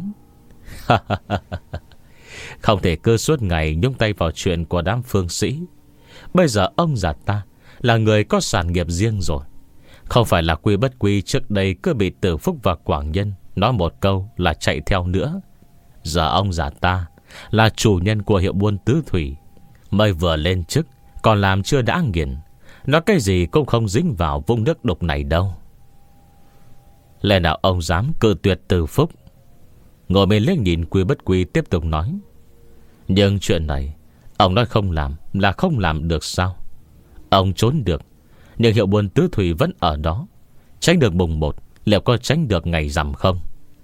Không thể cứ suốt ngày nhúng tay vào chuyện của đám phương sĩ. Bây giờ ông già ta là người có sản nghiệp riêng rồi. Không phải là Quy Bất Quy trước đây cứ bị Tử Phúc và Quảng Nhân nói một câu là chạy theo nữa. Giờ ông già ta là chủ nhân của hiệu buôn tứ thủy, mới vừa lên chức, còn làm chưa đã nghiền. Nói cái gì cũng không dính vào vũng nước đục này đâu. Lẽ nào ông dám cự tuyệt Tử Phúc? Ngồi bên liếc nhìn Quy Bất Quy tiếp tục nói: Nhưng chuyện này ông nói không làm là không làm được sao? Ông trốn được, nhưng hiệu buôn tứ thủy vẫn ở đó. Tránh được mùng một, liệu có tránh được ngày rằm không?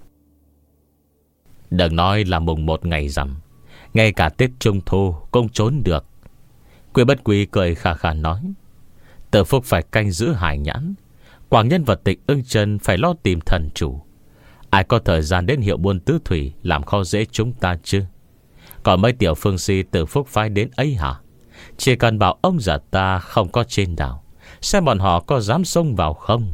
Đừng nói là mùng một ngày rằm, ngay cả Tết Trung Thu cũng trốn được. Quy Bất Quy cười khà khà nói: Tử Phúc phải canh giữ Hải Nhãn, Quảng Nhân và Tịch Ưng Chân phải lo tìm thần chủ. Ai có thời gian đến hiệu buôn tứ thủy làm khó dễ chúng ta chứ? Còn mấy tiểu phương si Tử Phúc phái đến ấy hả? Chỉ cần bảo ông già ta không có trên đảo, xem bọn họ có dám xông vào không.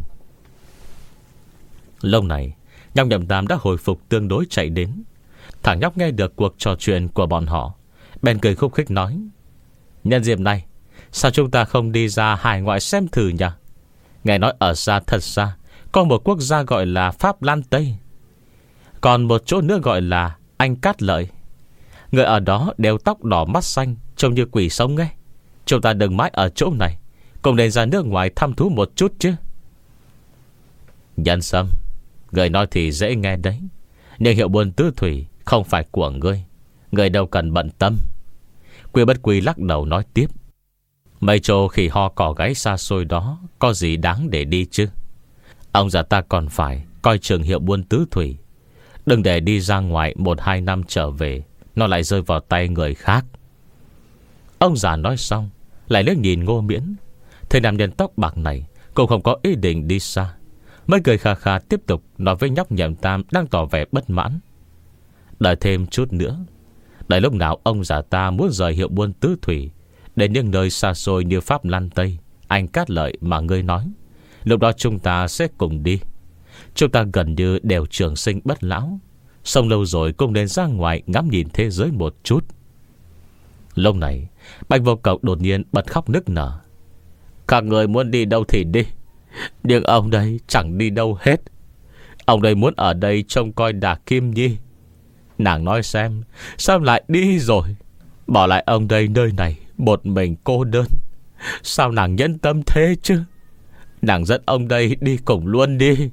Lâu này nhóc Nhậm Tam đã hồi phục tương đối chạy đến. Thằng nhóc nghe được cuộc trò chuyện của bọn họ, bèn cười khúc khích nói: Nhân dịp này, sao chúng ta không đi ra hải ngoại xem thử nhỉ? Nghe nói ở xa thật xa có một quốc gia gọi là Pháp Lan Tây, còn một chỗ nữa gọi là Anh Cát Lợi. Người ở đó đều tóc đỏ mắt xanh, trông như quỷ sống ấy. Chúng ta đừng mãi ở chỗ này, cùng nên ra nước ngoài thăm thú một chút chứ. Nhân Sâm, người nói thì dễ nghe đấy, nhưng hiệu buôn tứ thủy không phải của ngươi, người đâu cần bận tâm. Quy Bất Quy lắc đầu nói tiếp: Mấy chỗ khỉ ho cỏ gáy xa xôi đó có gì đáng để đi chứ? Ông già ta còn phải coi trường hiệu buôn tứ thủy, đừng để đi ra ngoài một hai năm trở về nó lại rơi vào tay người khác. Ông già nói xong lại liếc nhìn Ngô Miễn, thấy nam nhân tóc bạc này cũng không có ý định đi xa, mới cười khà khà tiếp tục nói với nhóc Nhậm Tam đang tỏ vẻ bất mãn: Đợi thêm chút nữa, đợi lúc nào ông già ta muốn rời hiệu buôn tứ thủy đến những nơi xa xôi như Pháp Lan Tây, Anh Cát Lợi mà ngươi nói, lúc đó chúng ta sẽ cùng đi. Chúng ta gần như đều trường sinh bất lão, sống lâu rồi cũng nên ra ngoài ngắm nhìn thế giới một chút. Lúc này Bạch Vô Cầu đột nhiên bật khóc nức nở: Các người muốn đi đâu thì đi, nhưng ông đây chẳng đi đâu hết. Ông đây muốn ở đây trông coi Đà Kim Nhi. Nàng nói xem, sao lại đi rồi, bỏ lại ông đây nơi này một mình cô đơn. Sao nàng nhẫn tâm thế chứ? Nàng dẫn ông đây đi cùng luôn đi.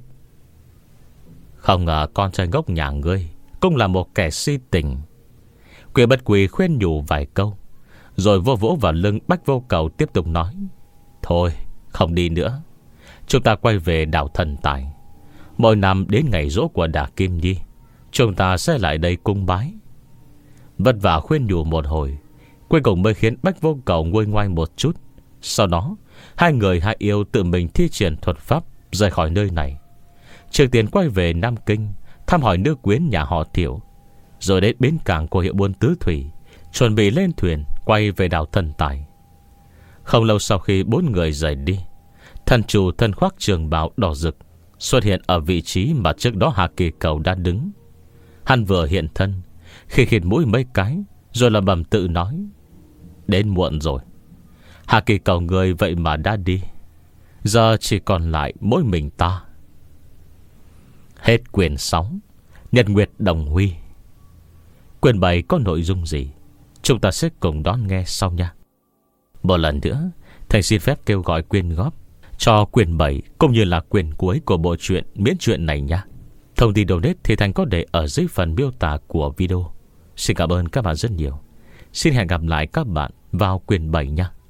Không ngờ con trai ngốc nhà ngươi cũng là một kẻ si tình. Quy Bất Quy khuyên nhủ vài câu, rồi vô vỗ vào lưng Bách Vô Cầu tiếp tục nói: Thôi không đi nữa, chúng ta quay về đảo Thần Tài. Mỗi năm đến ngày giỗ của Đà Kim Nhi, chúng ta sẽ lại đây cung bái. Vất vả khuyên nhủ một hồi, cuối cùng mới khiến Bách Vô Cầu nguôi ngoai một chút. Sau đó hai người hai yêu tự mình thi triển thuật pháp rời khỏi nơi này. Trước tiên quay về Nam Kinh thăm hỏi nữ quyến nhà họ Tiểu, rồi đến bến cảng của hiệu buôn tứ thủy, chuẩn bị lên thuyền quay về đảo Thần Tài. Không lâu sau khi bốn người rời đi, thần chủ thân khoác trường bào đỏ rực xuất hiện ở vị trí mà trước đó Hà Kỳ Cầu đã đứng. Hắn vừa hiện thân, khi khịt mũi mấy cái, rồi là bầm tự nói: Đến muộn rồi. Hà Kỳ Cầu người vậy mà đã đi, giờ chỉ còn lại mỗi mình ta. Hết quyển sáu Nhật Nguyệt Đồng Huy. Quyển bảy có nội dung gì? chúng ta sẽ cùng đón nghe sau nha. Một lần nữa, Thành xin phép kêu gọi quyên góp cho quyển bảy cũng như là quyển cuối của bộ truyện miễn truyện này nha. Thông tin donate thì Thành có để ở dưới phần miêu tả của video. Xin cảm ơn các bạn rất nhiều. Xin hẹn gặp lại các bạn vào quyển bảy nha.